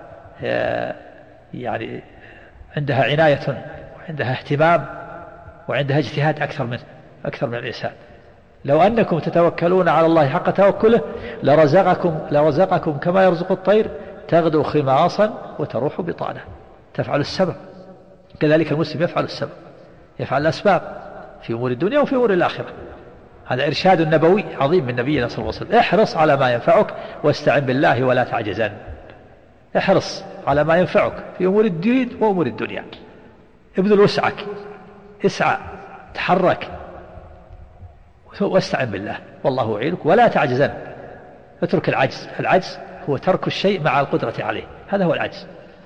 يعني عندها عناية وعندها اهتمام وعندها اجتهاد أكثر من الإنسان. لو أنكم تتوكلون على الله حق توكله لرزقكم كما يرزق الطير تغدو خماصا وتروح بطانا. تفعل السبب. كذلك المسلم يفعل السبب، يفعل الأسباب في أمور الدنيا وفي أمور الآخرة. هذا إرشاد نبوي عظيم من نبينا صلى الله عليه وسلم: احرص على ما ينفعك واستعن بالله ولا تعجزن. احرص على ما ينفعك في أمور الدين وأمور الدنيا، ابذل وسعك، اسعى، تحرك، واستعن بالله والله يعينك ولا تعجزن. اترك العجز. العجز هو ترك الشيء مع القدرة عليه، هذا هو العجز.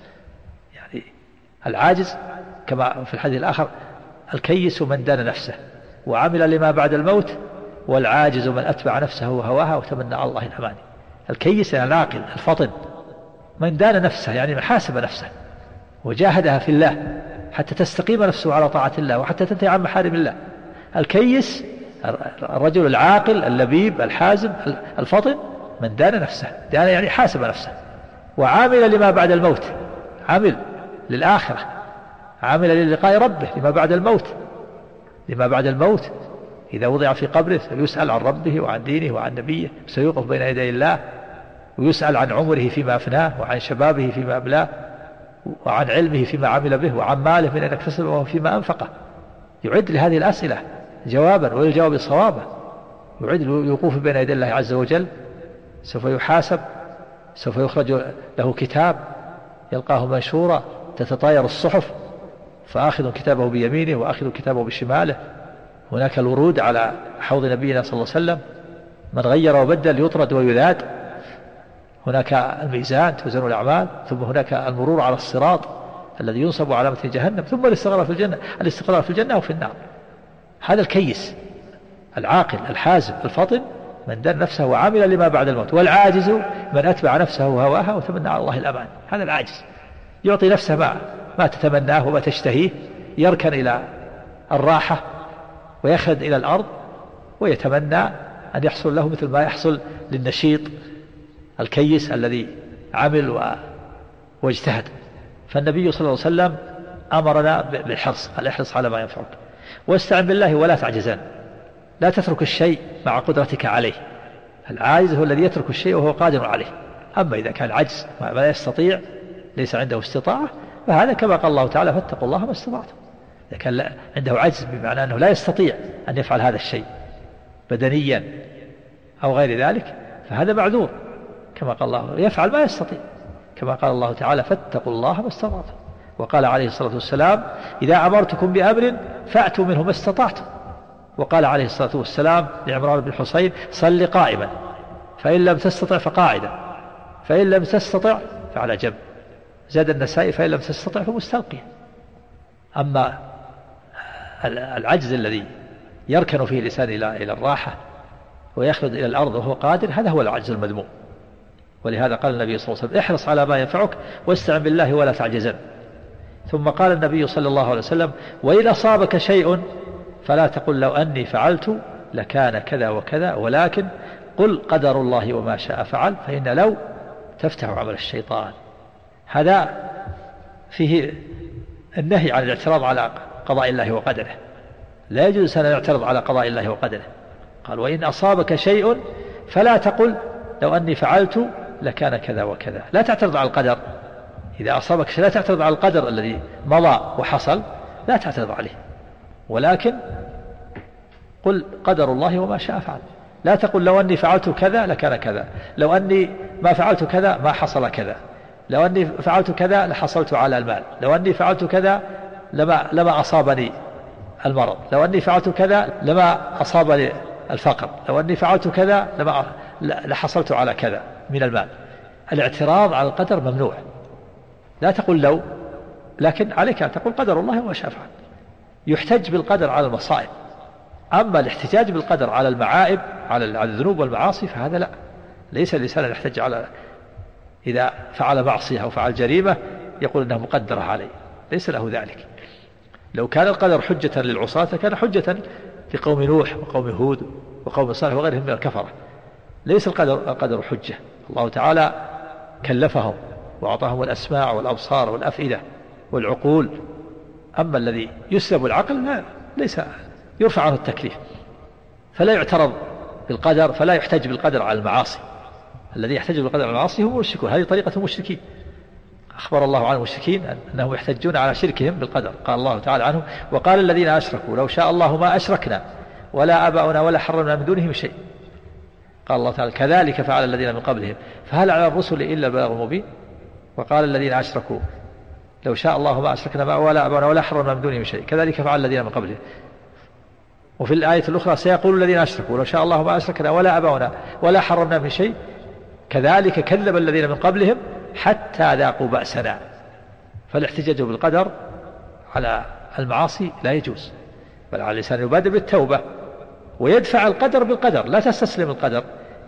يعني العاجز كما في الحديث الآخر: الكيس من دان نفسه وعمل لما بعد الموت، والعاجز من أتبع نفسه وهواها وتمنى على الله الأماني. الكيس يعني العاقل الفطن، من دان نفسه يعني من حاسب نفسه وجاهدها في الله حتى تستقيم نفسه على طاعة الله وحتى تنتهي عن محارم الله. الكيس الرجل العاقل اللبيب الحازم الفطن، من دان نفسه، دان يعني حاسب نفسه، وعامل لما بعد الموت، عمل للآخرة، عمل للقاء ربه لما بعد الموت. لما بعد الموت إذا وضع في قبره سيسأل عن ربه وعن دينه وعن نبيه، سيوقف بين يدي الله ويسأل عن عمره فيما أفناه، وعن شبابه فيما أبلاه، وعن علمه فيما عمل به، وعن ماله من أين اكتسبه وفيما أنفقه. يعد لهذه الأسئلة جوابا وللجواب صوابا، يعد الوقوف بين يدي الله عز وجل، سوف يحاسب، سوف يخرج له كتاب يلقاه منشورا، تتطاير الصحف، فآخذ كتابه بيمينه وآخذ كتابه بشماله. هناك الورود على حوض نبينا صلى الله عليه وسلم، من غير وبدل يطرد ويذاد. هناك الميزان توزن الأعمال، ثم هناك المرور على الصراط الذي ينصب على متن جهنم، ثم الاستقرار في الجنة وفي النار. هذا الكيس العاقل الحازم الفطن، من دان نفسه وعمل لما بعد الموت. والعاجز من أتبع نفسه وهواها وتمنى على الله الأمان. هذا العاجز يعطي نفسه ما تتمناه وما تشتهيه، يركن إلى الراحة ويخلد إلى الأرض ويتمنى أن يحصل له مثل ما يحصل للنشيط الكيس الذي عمل واجتهد. فالنبي صلى الله عليه وسلم أمرنا بالحرص، الاحرص على ما ينفعك، واستعن بالله ولا تعجزن. لا تترك الشيء مع قدرتك عليه. العاجز هو الذي يترك الشيء وهو قادر عليه. أما إذا كان العجز ما يستطيع، ليس عنده استطاعة، فهذا كما قال الله تعالى: فاتقوا الله ما استطعتم. إذا كان عنده عجز بمعنى أنه لا يستطيع أن يفعل هذا الشيء بدنيا أو غير ذلك، فهذا معذور، كما قال الله: يفعل ما يستطيع، كما قال الله تعالى: فاتقوا الله ما استطعتم. وقال عليه الصلاة والسلام: إذا أمرتكم بأمر فأتوا منه ما استطعتم. وقال عليه الصلاة والسلام لعمران بن حصين: صل قائما، فإن لم تستطع فقاعدا، فإن لم تستطع فعلى جنب. زاد النسائي فإن لم تستطع فمستلقيا. أما العجز الذي يركن فيه الإنسان إلى الراحة ويخلد إلى الأرض وهو قادر، هذا هو العجز المذموم. ولهذا قال النبي صلى الله عليه وسلم: احرص على ما ينفعك واستعن بالله ولا تعجزن. ثم قال النبي صلى الله عليه وسلم: وإن أصابك شيء فلا تقل لو أني فعلت لكان كذا وكذا، ولكن قل قدر الله وما شاء فعل، فإن لو تفتح عمل الشيطان. هذا فيه النهي عن الاعتراض على قضاء الله وقدره. لا يجوز أن يعترض على قضاء الله وقدره. قال: وإن أصابك شيء فلا تقل لو أني فعلت لكان كذا وكذا. لا تعترض على القدر. إذا أصابك شيء لا تعترض على القدر الذي مضى وحصل، لا تعترض عليه، ولكن قل قدر الله وما شاء فعل. لا تقل لو أني فعلت كذا لكان كذا، لو أني ما فعلت كذا ما حصل كذا، لو أني فعلت كذا لحصلت على المال، لو أني فعلت كذا لما أصابني المرض، لو أني فعلت كذا لما أصابني الفقر، لو أني فعلت كذا لحصلت على كذا من المال. الاعتراض على القدر ممنوع. لا تقول لو، لكن عليك أن تقول قدر الله وما شاء فعل. يحتج بالقدر على المصائب. أما الاحتجاج بالقدر على المعائب، على الذنوب والمعاصي، فهذا لا. ليس الإنسان يحتج على إذا فعل معصية أو فعل جريمة يقول إنها مقدرة عليه، ليس له ذلك. لو كان القدر حجة للعصاة كان حجة لقوم نوح وقوم هود وقوم صالح وغيرهم من الكفرة. ليس القدر حجة. الله تعالى كلفهم وأعطاهم الأسماع والأبصار والأفئدة والعقول. أما الذي يسلب العقل ليس يرفع عنه التكليف، فلا يعترض بالقدر، فلا يحتج بالقدر على المعاصي. الذي يحتج بالقدر على المعاصي هم المشركون. هذه طريقة المشركين. أخبر الله عن المشركين أنهم يحتجون على شركهم بالقدر. قال الله تعالى عنهم: وقال الذين أشركوا لو شاء الله ما أشركنا ولا آباؤنا ولا حرمنا من دونه شيء. قال الله تعالى: كذلك فعل الذين من قبلهم فهل على الرسل إلا البلاغ المبين. وقال الذين أشركوا لو شاء الله ما أشركنا ولا آباؤنا ولا حرمنا من دونه شيء كذلك فعل الذين من قبلهم. وفي الآية الأخرى: سيقول الذين أشركوا لو شاء الله ما أشركنا ولا آباؤنا ولا حرمنا من شيء كذلك كذب الذين من قبلهم حتى ذاقوا بأسنا. فالاحتجاج بالقدر على المعاصي لا يجوز، بل على الإنسان يبادر بالتوبة ويدفع القدر بالقدر. لا تستسلم القدر.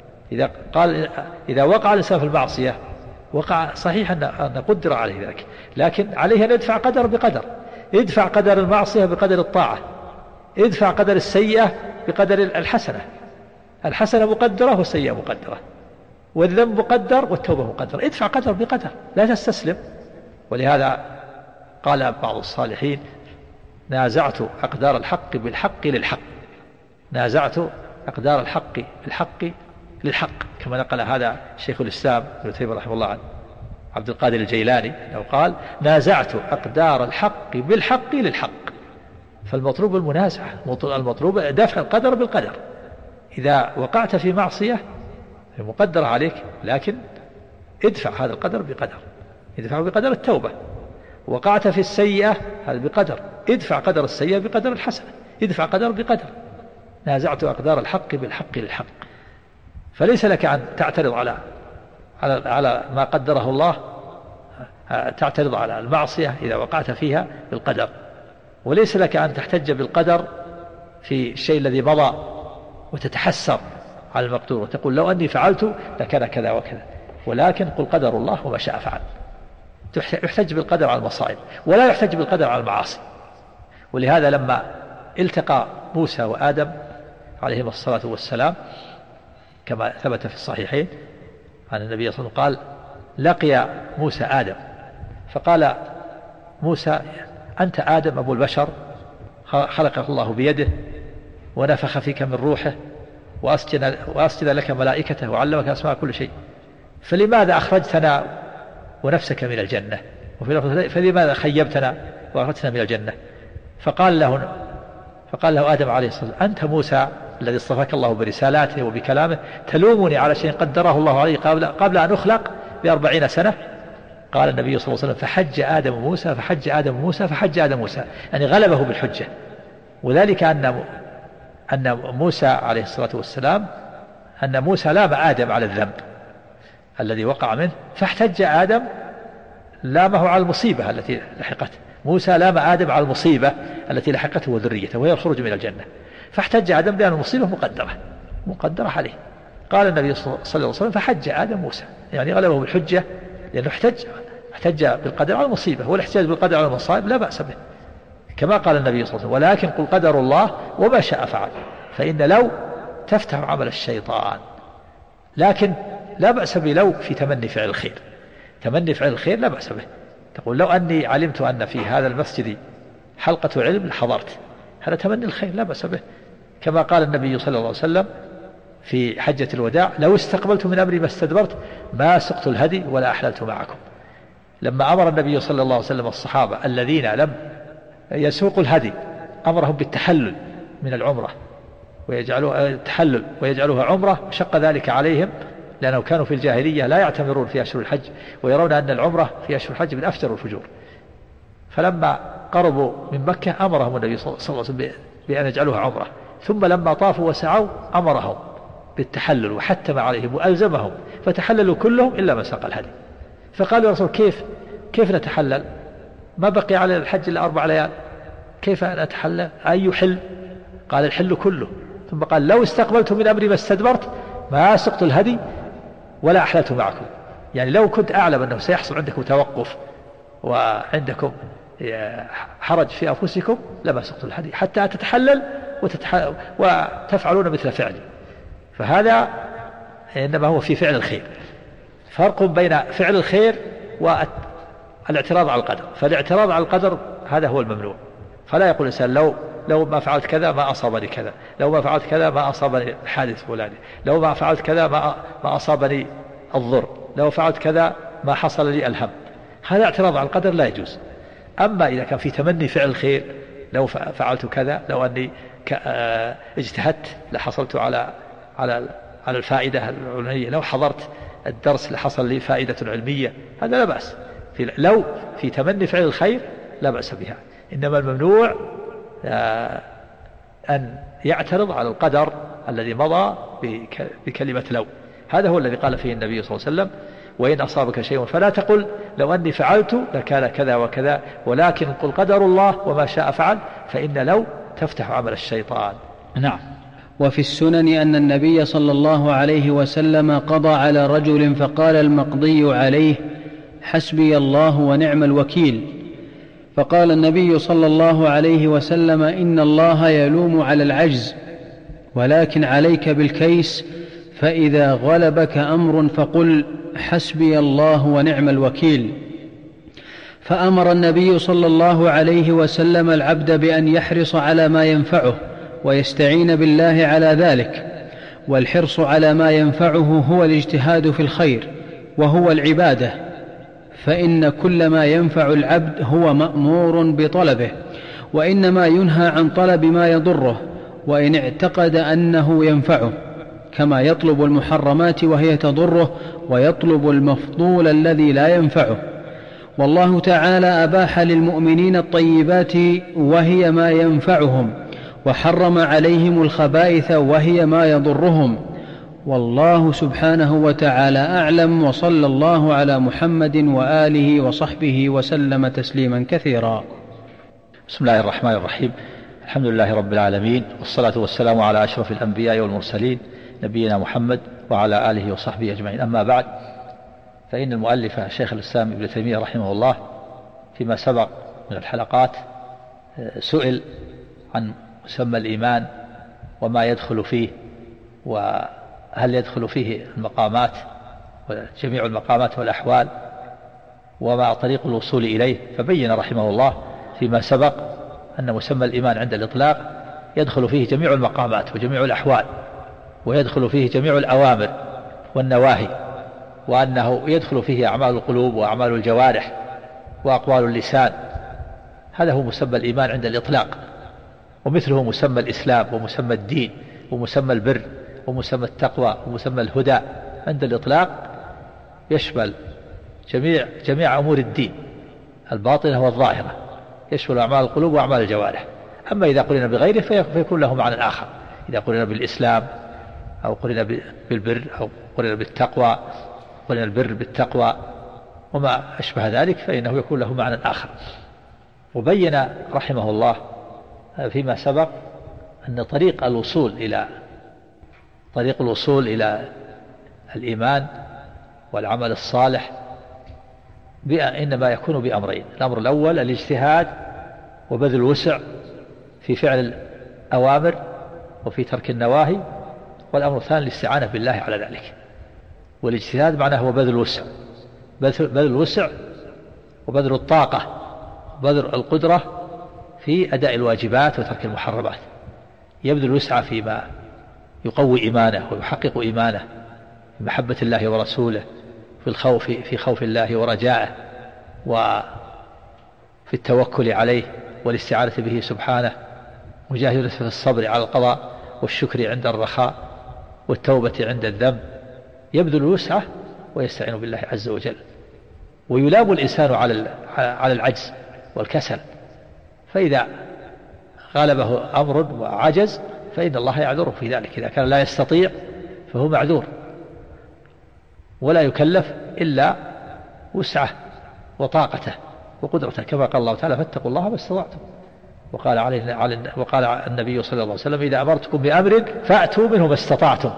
إذا وقع الإنسان في المعصية وقع، صحيح أن قدر عليه ذلك، لكن عليه أن يدفع قدر بقدر. ادفع قدر المعصية بقدر الطاعة، ادفع قدر السيئة بقدر الحسنة. الحسنة مقدرة والسيئة مقدرة، والذنب مقدر والتوبة مقدرة. ادفع قدر بقدر، لا تستسلم. ولهذا قال بعض الصالحين: نازعت أقدار الحق بالحق للحق. نازعت أقدار الحق بالحق للحق، كما نقل هذا شيخ الإسلام ابن تيمية رحمه الله عنه عبد القادر الجيلاني، أنه قال: نازعت أقدار الحق بالحق للحق. فالمطلوب المنازعة، المطلوب دفع القدر بالقدر. إذا وقعت في معصية مقدرة عليك، لكن ادفع هذا القدر بقدر، ادفع بقدر التوبة. وقعت في السيئة هذا بقدر، ادفع قدر السيئة بقدر الحسنة، ادفع قدر بقدر. نازعت أقدار الحق بالحق للحق. فليس لك أن تعترض على ما قدره الله، تعترض على المعصية إذا وقعت فيها بالقدر، وليس لك أن تحتج بالقدر في الشيء الذي مضى وتتحسر على المقدور وتقول لو أني فعلت لكان كذا وكذا، ولكن قل قدر الله وما شاء فعل. يحتج بالقدر على المصائب ولا يحتج بالقدر على المعاصي. ولهذا لما التقى موسى وآدم عليهما الصلاة والسلام كما ثبت في الصحيحين عن النبي صلى الله عليه وسلم قال: لقي موسى آدم فقال موسى: أنت آدم أبو البشر، خلقك الله بيده ونفخ فيك من روحه وأسجد لك ملائكته وعلمك أسماء كل شيء، فلماذا أخرجتنا ونفسك من الجنة؟ وفي لفظ: فلماذا خيبتنا وأخرجتنا من الجنة؟ فقال له آدم عليه الصلاة والسلام: أنت موسى الذي اصطفاك الله برسالاته وبكلامه تلومني على شيء قدره الله عليه قبل أن أخلق ب40 سنة. قال النبي صلى الله عليه وسلم: فحج آدم موسى فحج آدم موسى فحج آدم موسى، يعني غلبه بالحجة. وذلك أن موسى عليه الصلاة والسلام أن موسى لام آدم على الذنب. الذي وقع منه، فاحتج آدم لامه على المصيبة التي لحقته. موسى لام آدم على المصيبة التي لحقته وذريته وهي الخروج من الجنة، فاحتج آدم بأن المصيبة مقدرة عليه. قال النبي صلى الله عليه وسلم فحج آدم موسى، يعني غلبه بالحجة، لأنه احتج بالقدر على المصيبة، والاحتجاج بالقدر على المصائب لا بأس به، كما قال النبي صلى الله عليه وسلم ولكن قل قدر الله وما شاء فعل، فإن لو تفتح عمل الشيطان. لكن لا بأس بلو في تمني فعل الخير، تمني فعل الخير لا بأس به، تقول لو أني علمت أن في هذا المسجد حلقة علم لحضرت، هذا تمني الخير لا بأس به، كما قال النبي صلى الله عليه وسلم في حجة الوداع لو استقبلت من أمري ما استدبرت ما سقت الهدي ولا أحللت معكم. لما أمر النبي صلى الله عليه وسلم الصحابة الذين لم يسوقوا الهدي أمرهم بالتحلل من العمرة ويجعلوها عمرة، شق ذلك عليهم لأنه كانوا في الجاهلية لا يعتمرون في أشهر الحج، ويرون أن العمرة في أشهر الحج من أفجر الفجور. فلما قربوا من مكة أمرهم النبي صلى الله عليه وسلم بأن يجعلوها عمرة، ثم لما طافوا وسعوا أمرهم بالتحلل وحتم عليهم وألزمهم، فتحللوا كلهم إلا من ساق الهدي. فقالوا يا رسول كيف نتحلل؟ ما بقي على الحج إلا 4 ليال، كيف نتحلل؟ أي حل؟ قال الحل كله. ثم قال لو استقبلت من أمري ما استدبرت ما سقت الهدي ولا أحللت معكم، يعني لو كنت أعلم أنه سيحصل عندكم توقف وعندكم حرج في أنفسكم لما سقت الهدي حتى تتحلل وتفعلون مثل فعلي. فهذا إنما هو في فعل الخير، فرق بين فعل الخير والاعتراض على القدر. فالاعتراض على القدر هذا هو الممنوع، فلا يقول الإنسان لو ما فعلت كذا ما أصابني كذا، لو ما فعلت كذا ما أصابني الحادث فلاني، لو ما فعلت كذا ما أصابني الضر، لو فعلت كذا ما حصل لي الهم. هذا اعتراض على القدر لا يجوز. أما إذا كان في تمني فعل الخير، لو فعلت كذا، لو أني اجتهدت لحصلت على الفائدة العلمية، لو حضرت الدرس لحصل لي فائدة علمية، هذا لا بأس. لو في تمني فعل الخير لا بأس بها، إنما الممنوع أن يعترض على القدر الذي مضى بكلمة لو. هذا هو الذي قال فيه النبي صلى الله عليه وسلم وإن أصابك شيء فلا تقل لو أني فعلت لكان كذا وكذا، ولكن قل قدر الله وما شاء فعل، فإن لو تفتح عمل الشيطان. نعم. وفي السنن أن النبي صلى الله عليه وسلم قضى على رجل فقال المقضي عليه حسبي الله ونعم الوكيل، فقال النبي صلى الله عليه وسلم إن الله يلوم على العجز، ولكن عليك بالكيس، فإذا غلبك أمر فقل حسبي الله ونعم الوكيل. فأمر النبي صلى الله عليه وسلم العبد بأن يحرص على ما ينفعه ويستعين بالله على ذلك، والحرص على ما ينفعه هو الاجتهاد في الخير وهو العبادة، فإن كل ما ينفع العبد هو مأمور بطلبه، وإنما ينهى عن طلب ما يضره وإن اعتقد أنه ينفعه، كما يطلب المحرمات وهي تضره، ويطلب المفضول الذي لا ينفعه. والله تعالى أباح للمؤمنين الطيبات وهي ما ينفعهم، وحرم عليهم الخبائث وهي ما يضرهم. والله سبحانه وتعالى أعلم، وصلى الله على محمد وآله وصحبه وسلم تسليما كثيرا. بسم الله الرحمن الرحيم. الحمد لله رب العالمين، والصلاة والسلام على أشرف الأنبياء والمرسلين نبينا محمد وعلى آله وصحبه أجمعين. أما بعد، فإن المؤلف شيخ الإسلام ابن تيمية رحمه الله فيما سبق من الحلقات سئل عن مسمى الإيمان وما يدخل فيه، وهل يدخل فيه المقامات وجميع المقامات والأحوال، وما طريق الوصول إليه. فبين رحمه الله فيما سبق أن مسمى الإيمان عند الإطلاق يدخل فيه جميع المقامات وجميع الأحوال، ويدخل فيه جميع الأوامر والنواهي، وأنه يدخل فيه أعمال القلوب وأعمال الجوارح وأقوال اللسان. هذا هو مسمى الإيمان عند الإطلاق. ومثله مسمى الإسلام ومسمى الدين ومسمى البر ومسمى التقوى ومسمى الهدى عند الإطلاق، يشمل جميع أمور الدين الباطنة والظاهرة، يشمل أعمال القلوب وأعمال الجوارح. أما إذا قلنا بغيره فيكون له معنى آخر، إذا قلنا بالإسلام أو قلنا بالبر أو قلنا بالتقوى ومن البر بالتقوى وما أشبه ذلك، فإنه يكون له معنى آخر. وبين رحمه الله فيما سبق أن طريق الوصول إلى الإيمان والعمل الصالح إنما يكون بأمرين: الأمر الأول الاجتهاد وبذل الوسع في فعل الأوامر وفي ترك النواهي، والأمر الثاني الاستعانة بالله على ذلك. والاجتهاد معناه هو بذل الوسع وبذل الطاقة وبذل القدرة في أداء الواجبات وترك المحرمات، يبذل الوسع فيما يقوي إيمانه ويحقق إيمانه بمحبة الله ورسوله، في خوف الله ورجائه، وفي التوكل عليه والاستعانة به سبحانه، مجاهدة في الصبر على القضاء والشكر عند الرخاء والتوبة عند الذنب. يبذل الوسعة ويستعين بالله عز وجل. ويلام الإنسان على العجز والكسل، فإذا غلبه أمر وعجز فإن الله يعذره في ذلك. إذا كان لا يستطيع فهو معذور، ولا يكلف إلا وسعه وطاقته وقدرته، كما قال الله تعالى: فاتقوا الله ما استطعتم. وقال النبي صلى الله عليه وسلم: إذا أمرتكم بأمر فأتوا منه ما استطعتم.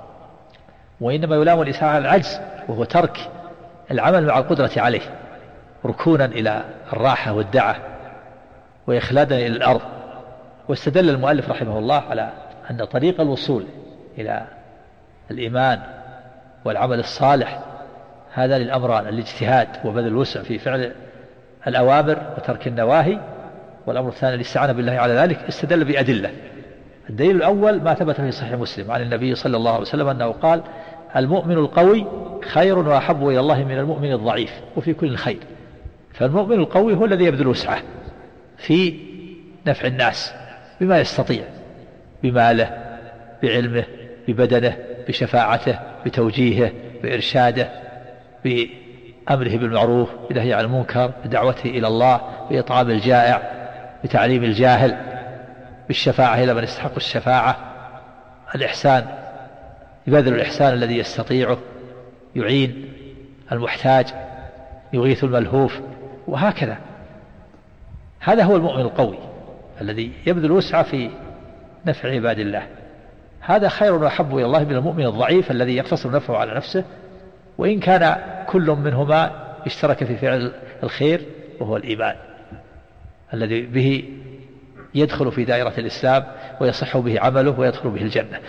وإنما يلام الإنسان على العجز، وهو ترك العمل مع القدرة عليه، ركونا إلى الراحة والدعة وإخلادا إلى الأرض. واستدل المؤلف رحمه الله على أن طريق الوصول إلى الإيمان والعمل الصالح هذا للأمران: الاجتهاد وبذل الوسع في فعل الأوامر وترك النواهي، والأمر الثاني الاستعانة بالله على ذلك. استدل بأدلة. الدليل الأول ما ثبت في صحيح مسلم عن النبي صلى الله عليه وسلم أنه قال: المؤمن القوي خير وأحب إلى الله من المؤمن الضعيف، وفي كل خير. فالمؤمن القوي هو الذي يبذل وسعه في نفع الناس بما يستطيع، بماله، بعلمه، ببدنه، بشفاعته، بتوجيهه، بإرشاده، بأمره بالمعروف، بنهيه عن المنكر، بدعوته إلى الله، بإطعام الجائع، بتعليم الجاهل، بالشفاعة إلى من يستحق الشفاعة، الإحسان، يبذل الإحسان الذي يستطيعه، يعين المحتاج، يغيث الملهوف، وهكذا. هذا هو المؤمن القوي الذي يبذل وسعه في نفع عباد الله. هذا خير وأحب إلى الله من المؤمن الضعيف الذي يقتصر نفعه على نفسه، وإن كان كل منهما اشترك في فعل الخير، وهو الإيمان الذي به يدخل في دائرة الإسلام ويصح به عمله ويدخل به الجنة.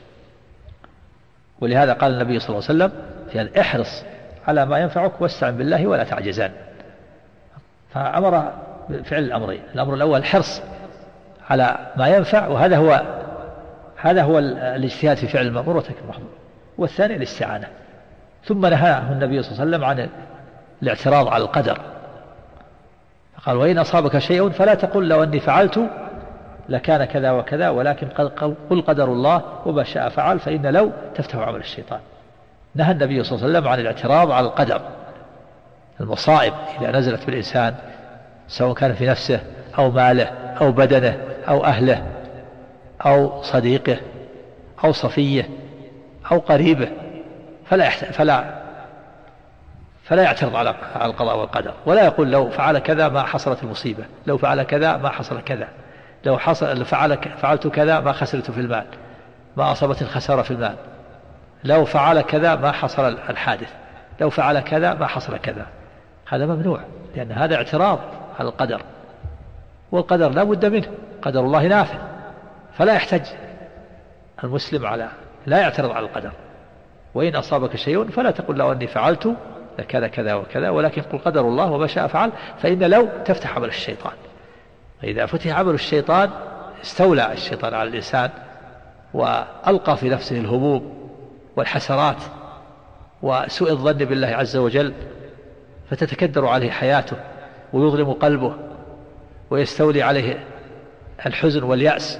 ولهذا قال النبي صلى الله عليه وسلم: يعني احرص على ما ينفعك واستعن بالله ولا تعجزان. فأمر بفعل الأمرين: الأمر الأول الحرص على ما ينفع، وهذا هو الاجتهاد في فعل المأمور وترك المحظور. والثاني الاستعانة. ثم نهاه النبي صلى الله عليه وسلم عن الاعتراض على القدر، قال: وإن أصابك شيء فلا تقل لو أني فعلت لكان كذا وكذا، ولكن قل قدر الله وما شاء فعل، فإن لو تفتح عمل الشيطان. نهى النبي صلى الله عليه وسلم عن الاعتراض على القدر. المصائب إذا نزلت بالإنسان سواء كان في نفسه أو ماله أو بدنه أو أهله أو صديقه أو صفيه أو قريبه، فلا يعترض على القضاء والقدر، ولا يقول لو فعل كذا ما حصلت المصيبة، لو فعل كذا ما حصل كذا، لو فعلت كذا ما خسرت في المال، ما أصابت الخسارة في المال، لو فعل كذا ما حصل الحادث، لو فعل كذا ما حصل كذا. هذا ممنوع، لأن هذا اعتراض على القدر، والقدر لا بد منه، قدر الله نافع، فلا يحتاج المسلم لا يعترض على القدر. وإن أصابك شيء فلا تقل لو أني فعلت لكذا كذا وكذا، ولكن قل قدر الله وما شاء فعل، فإن لو تفتح عمل الشيطان. فإذا فتح عمل الشيطان استولى الشيطان على الإنسان وألقى في نفسه الهموم والحسرات وسوء الظن بالله عز وجل، فتتكدر عليه حياته ويظلم قلبه ويستولي عليه الحزن واليأس،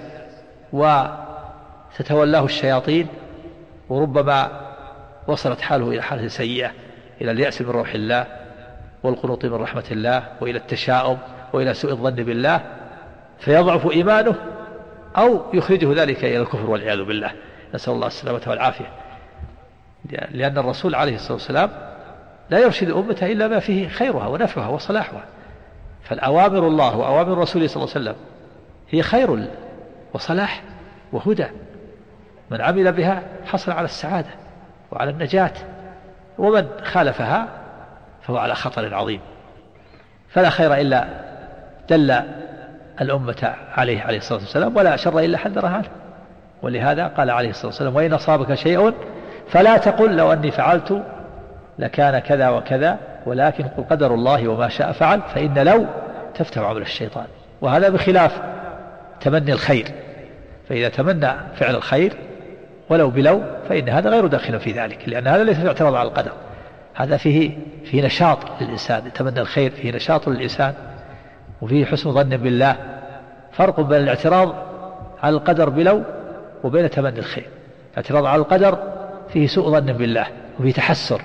وتتولاه الشياطين، وربما وصلت حاله إلى حالة سيئة، إلى اليأس من روح الله والقنوط من رحمة الله، وإلى التشاؤم وإلى سوء الظن بالله، فيضعف إيمانه أو يخرجه ذلك إلى الكفر والعياذ بالله، نسأل الله السلامة والعافية. لأن الرسول عليه الصلاة والسلام لا يرشد أمته إلا ما فيه خيرها ونفعها وصلاحها. فالأوامر الله وأوامر الرسول صلى الله عليه وسلم هي خير وصلاح وهدى، من عمل بها حصل على السعادة وعلى النجاة، ومن خالفها فهو على خطر عظيم. فلا خير إلا دل الأمة عليه الصلاة والسلام، ولا شر إلا حذرها عنه. ولهذا قال عليه الصلاة والسلام: وإن أصابك شيء فلا تقل لو أني فعلت لكان كذا وكذا، ولكن قل قدر الله وما شاء فعل، فإن لو تفتح عمل الشيطان. وهذا بخلاف تمني الخير، فإذا تمنى فعل الخير ولو بلو فإن هذا غير داخل في ذلك، لأن هذا ليس اعتراض على القدر، هذا فيه نشاط للإنسان. تمنى الخير فيه نشاط للإنسان وفيه حسن ظن بالله. فرق بين الاعتراض على القدر بلو وبين تمني الخير. الاعتراض على القدر فيه سوء ظن بالله وفيه تحسر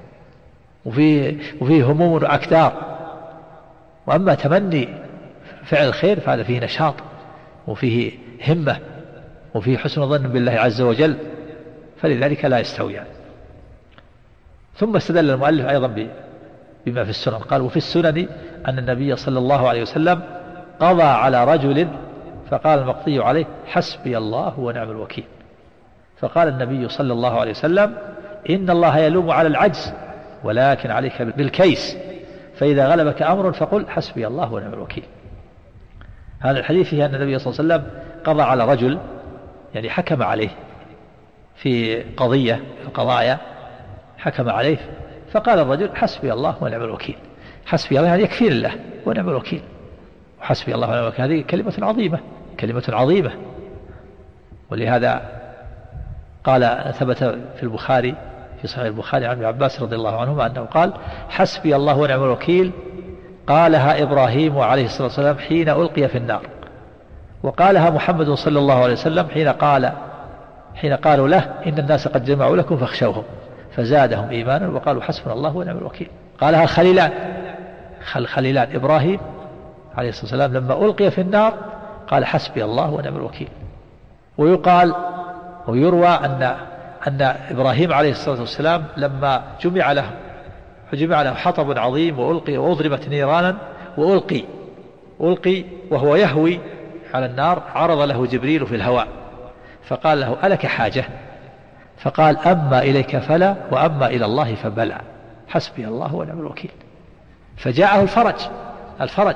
وفيه هموم وأكدار، وأما تمني فعل الخير فهذا فيه نشاط وفيه همة وفيه حسن ظن بالله عز وجل، فلذلك لا يستويان. ثم استدل المؤلف أيضا بما في السنن، قال: وفي السنن أن النبي صلى الله عليه وسلم قضى على رجل فقال المقضي عليه: حسبي الله ونعم الوكيل. فقال النبي صلى الله عليه وسلم: إن الله يلوم على العجز ولكن عليك بالكيس، فإذا غلبك أمر فقل حسبي الله ونعم الوكيل. هذا الحديث فيه أن النبي صلى الله عليه وسلم قضى على رجل، يعني حكم عليه في قضايا حكم عليه، فقال الرجل: حسبي الله ونعم الوكيل. حسبي الله يعني يكفي الله ونعم الوكيل. وحسبي الله ونعم الوكيل هذه كلمة عظيمة. ولهذا قال ثبت في البخاري في صحيح البخاري عن ابن عباس رضي الله عنهما أنه قال: حسبي الله ونعم الوكيل قالها إبراهيم عليه الصلاة والسلام حين ألقي في النار، وقالها محمد صلى الله عليه وسلم حين قالوا له: إن الناس قد جمعوا لكم فاخشوهم، فزادهم إيمانا وقالوا حسبنا الله ونعم الوكيل. قالها الخليلان إبراهيم عليه الصلاة والسلام لما ألقي في النار قال: حسبي الله ونعم الوكيل. ويقال ويروى أن إبراهيم عليه الصلاة والسلام لما جمع له حطب عظيم وألقي وأضربت نيرانا وألقي وهو يهوي على النار، عرض له جبريل في الهواء فقال له: ألك حاجة؟ فقال: أما إليك فلا، وأما إلى الله فبلى، حسبي الله ونعم الوكيل. فجاءه الفرج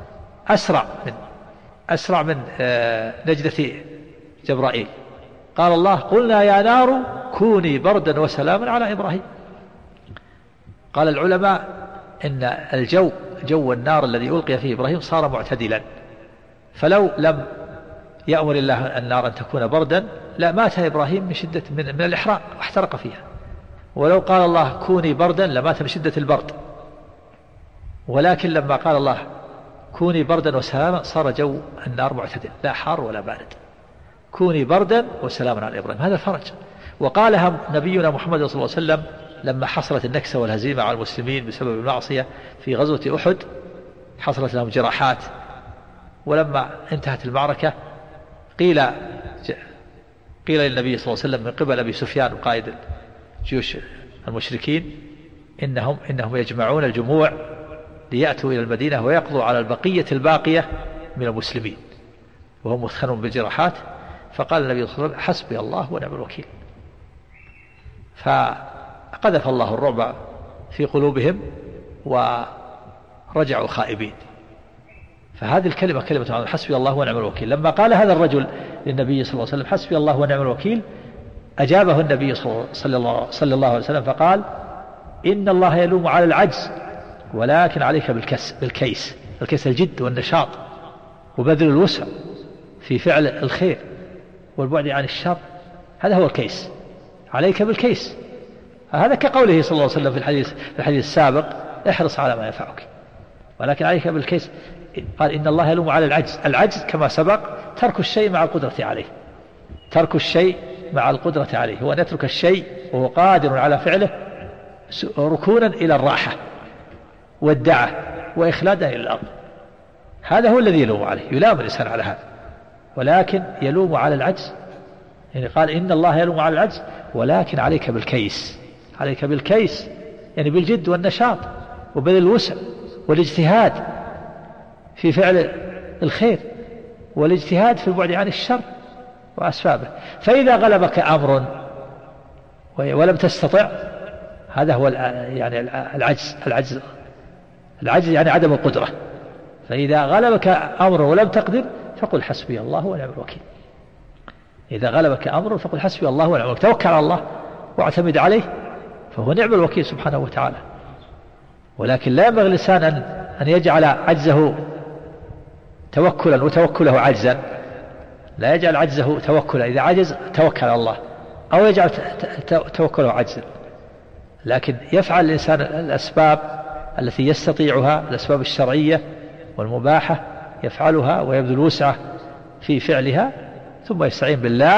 أسرع من نجدة جبرائيل. قال الله: قلنا يا نار كوني بردا وسلاما على إبراهيم. قال العلماء إن جو النار الذي ألقي فيه إبراهيم صار معتدلا، فلو لم يأمر الله النار أن تكون بردا لا مات إبراهيم من شدة من الإحراق واحترق فيها، ولو قال الله كوني بردا لمات من شدة البرد. ولكن لما قال الله كوني بردا وسلاما صار جو النار معتدل، لا حار ولا بارد. كوني بردا وسلاما على إبراهيم، هذا الفرج. وقالها نبينا محمد صلى الله عليه وسلم لما حصلت النكسة والهزيمة على المسلمين بسبب المعصية في غزوة أحد، حصلت لهم جراحات، ولما انتهت المعركة قيل للنبي صلى الله عليه وسلم من قبل أبي سفيان وقائد جيوش المشركين إنهم يجمعون الجموع ليأتوا إلى المدينة ويقضوا على البقية الباقية من المسلمين وهم مثخنون بالجراحات. فقال النبي صلى الله عليه وسلم: حسبي الله ونعم الوكيل. فقذف الله الرعب في قلوبهم ورجعوا خائبين. فهذه الكلمة كلمة حسبي الله ونعم الوكيل. لما قال هذا الرجل للنبي صلى الله عليه وسلم: حسبي الله ونعم الوكيل، أجابه النبي صلى الله عليه وسلم فقال: إن الله يلوم على العجز ولكن عليك بالكيس الجد والنشاط وبذل الوسع في فعل الخير والبعد عن الشر، هذا هو الكيس، عليك بالكيس. هذا كقوله صلى الله عليه وسلم في الحديث السابق: احرص على ما ينفعك ولكن عليك بالكيس. قال: إن الله يلوم على العجز كما سبق ترك الشيء مع القدرة عليه، هو أن يترك الشيء وهو قادر على فعله ركونا إلى الراحة والدعة وإخلادا إلى الأرض. هذا هو الذي يلوم عليه، يلام الإنسان على هذا. ولكن يلوم على العجز يعني قال إن الله يلوم على العجز ولكن عليك بالكيس، عليك بالكيس يعني بالجد والنشاط وبذل الوسع والاجتهاد في فعل الخير والاجتهاد في البعد عن الشر وأسبابه. فإذا غلبك أمر ولم تستطع، هذا هو يعني العجز يعني عدم القدرة. فإذا غلبك أمر ولم تقدر فقل حسبي الله ونعم الوكيل. إذا غلبك أمر فقل حسبي الله ونعم الوكيل، توكل على الله واعتمد عليه فهو نعم الوكيل سبحانه وتعالى. ولكن لا ينبغي الإنسان أن يجعل عجزه توكلا وتوكله عجزا، لا يجعل عجزه توكلا، إذا عجز توكل على الله، أو يجعل توكله عجزا، لكن يفعل الإنسان الأسباب التي يستطيعها، الأسباب الشرعية والمباحة يفعلها ويبذل وسعه في فعلها، ثم يستعين بالله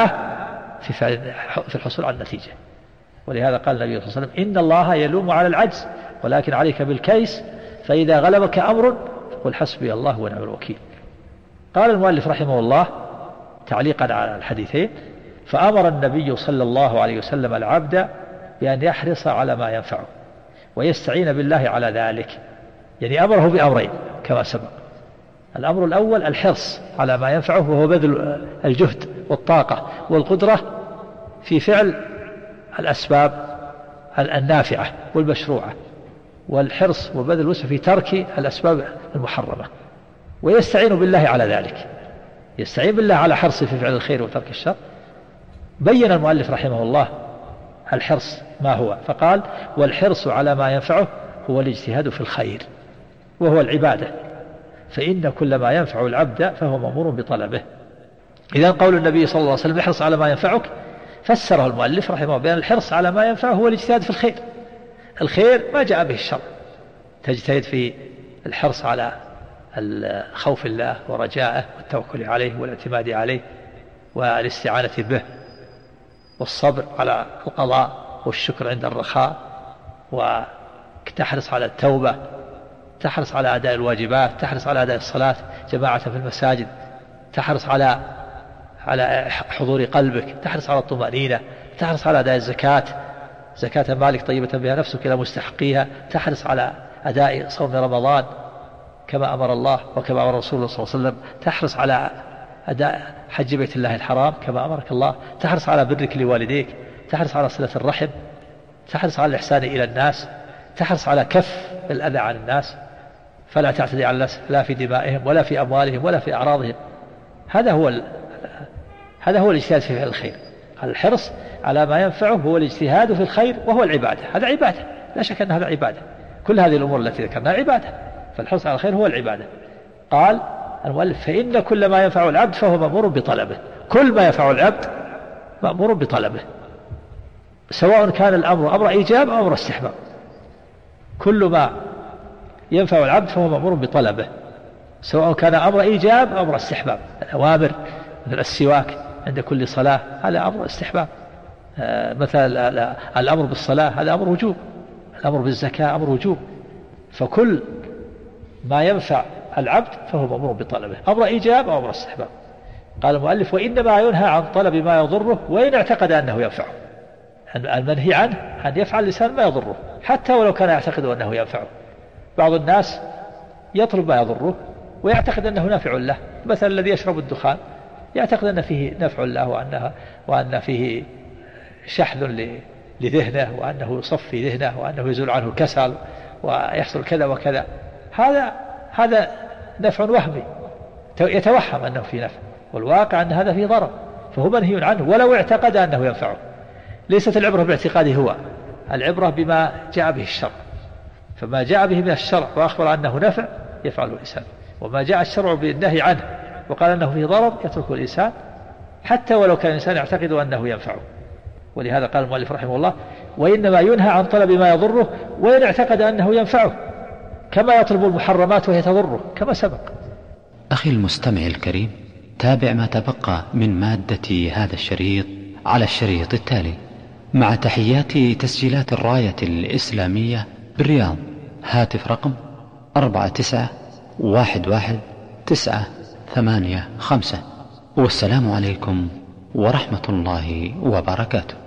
في الحصول على النتيجة. ولهذا قال النبي صلى الله عليه وسلم إن الله يلوم على العجز ولكن عليك بالكيس، فإذا غلبك أمر فقل حسبي الله ونعم الوكيل. قال المؤلف رحمه الله تعليقا على الحديثين: فأمر النبي صلى الله عليه وسلم العبد بأن يحرص على ما ينفعه ويستعين بالله على ذلك، يعني أمره بأمرين كما سبق. الأمر الأول الحرص على ما ينفعه، وهو بذل الجهد والطاقة والقدرة في فعل الأسباب النافعة والمشروعة، والحرص وبذل الوسع في ترك الأسباب المحرمة، ويستعين بالله على ذلك، يستعين بالله على حرصه في فعل الخير وترك الشر. بين المؤلف رحمه الله الحرص ما هو، فقال: والحرص على ما ينفعه هو الاجتهاد في الخير وهو العبادة، فإن كل ما ينفع العبد فهو مأمور بطلبه. إذن قول النبي صلى الله عليه وسلم احرص على ما ينفعك فسره المؤلف رحمه الله بأن الحرص على ما ينفعه هو الاجتهاد في الخير. الخير ما جاء به الشر، تجتهد في الحرص على خوف الله ورجائه والتوكل عليه والاعتماد عليه والاستعانة به، والصبر على القضاء والشكر عند الرخاء، وتحرص على التوبة، تحرص على أداء الواجبات، تحرص على أداء الصلاة جماعة في المساجد، تحرص على حضور قلبك، تحرص على الطمأنينة، تحرص على أداء الزكاة، زكاة مالك طيبة بها نفسك إلى مستحقيها، تحرص على أداء صوم رمضان كما أمر الله وكما أمر رسول الله صلى الله عليه وسلم، تحرص على أداء حج بيت الله الحرام كما أمرك الله، تحرص على برك لوالديك، تحرص على صلة الرحم، تحرص على الإحسان إلى الناس، تحرص على كف الأذى عن الناس، فلا تعتدي على الناس لا في دمائهم ولا في أموالهم ولا في أعراضهم. هذا هو الاجتهاد في فعل الخير. الحرص على ما ينفعه هو الاجتهاد في الخير وهو العبادة، هذا عبادة، لا شك أن هذا عبادة، كل هذه الأمور التي ذكرناها عبادة، فالحرص على الخير هو العبادة. قال المؤلف: فإن كل ما ينفع العبد فهو مأمور بطلبه. كل ما ينفع العبد مأمور بطلبه، سواء كان الأمر أمر إيجاب أو أمر استحباب. كل ما ينفع العبد فهو مأمور بطلبه، سواء كان أمر إيجاب أو أمر استحباب. الأوامر مثل السواك عند كل صلاة هذا أمر استحباب، مثل الأمر بالصلاة هذا أمر وجوب، الأمر بالزكاة أمر وجوب. فكل ما ينفع العبد فهو مأمور بطلبه، أمر إيجاب أو أمر استحباب. قال المؤلف: وإنما ينهى عن طلب ما يضره وإن اعتقد أنه ينفعه. المنهي عنه أن يفعل الإنسان ما يضره حتى ولو كان يعتقد أنه ينفعه. بعض الناس يطلب ما يضره ويعتقد أنه نافع له، مثلا الذي يشرب الدخان يعتقد أن فيه نفع له وأن فيه شحذ لذهنه، وأنه يصفي ذهنه، وأنه يزول عنه الكسل ويحصل كذا وكذا. هذا نفع وهمي، يتوهم أنه فيه نفع، والواقع أن هذا فيه ضرر، فهو منهي عنه ولو اعتقد أنه ينفعه. ليست العبرة باعتقاده هو، العبرة بما جاء به الشرع، فما جاء به من الشرع وأخبر أنه نفع يفعله الإنسان، وما جاء الشرع بالنهي عنه وقال أنه فيه ضرر يتركه الإنسان حتى ولو كان الإنسان يعتقد أنه ينفعه. ولهذا قال المؤلف رحمه الله: وإنما ينهى عن طلب ما يضره وإن اعتقد أنه ينفعه، كما يطلب المحرمات وهي تضره كما سبق. أخي المستمع الكريم، تابع ما تبقى من مادة هذا الشريط على الشريط التالي، مع تحيات تسجيلات الراية الإسلامية بالرياض. هاتف رقم 4911 985. والسلام عليكم ورحمة الله وبركاته.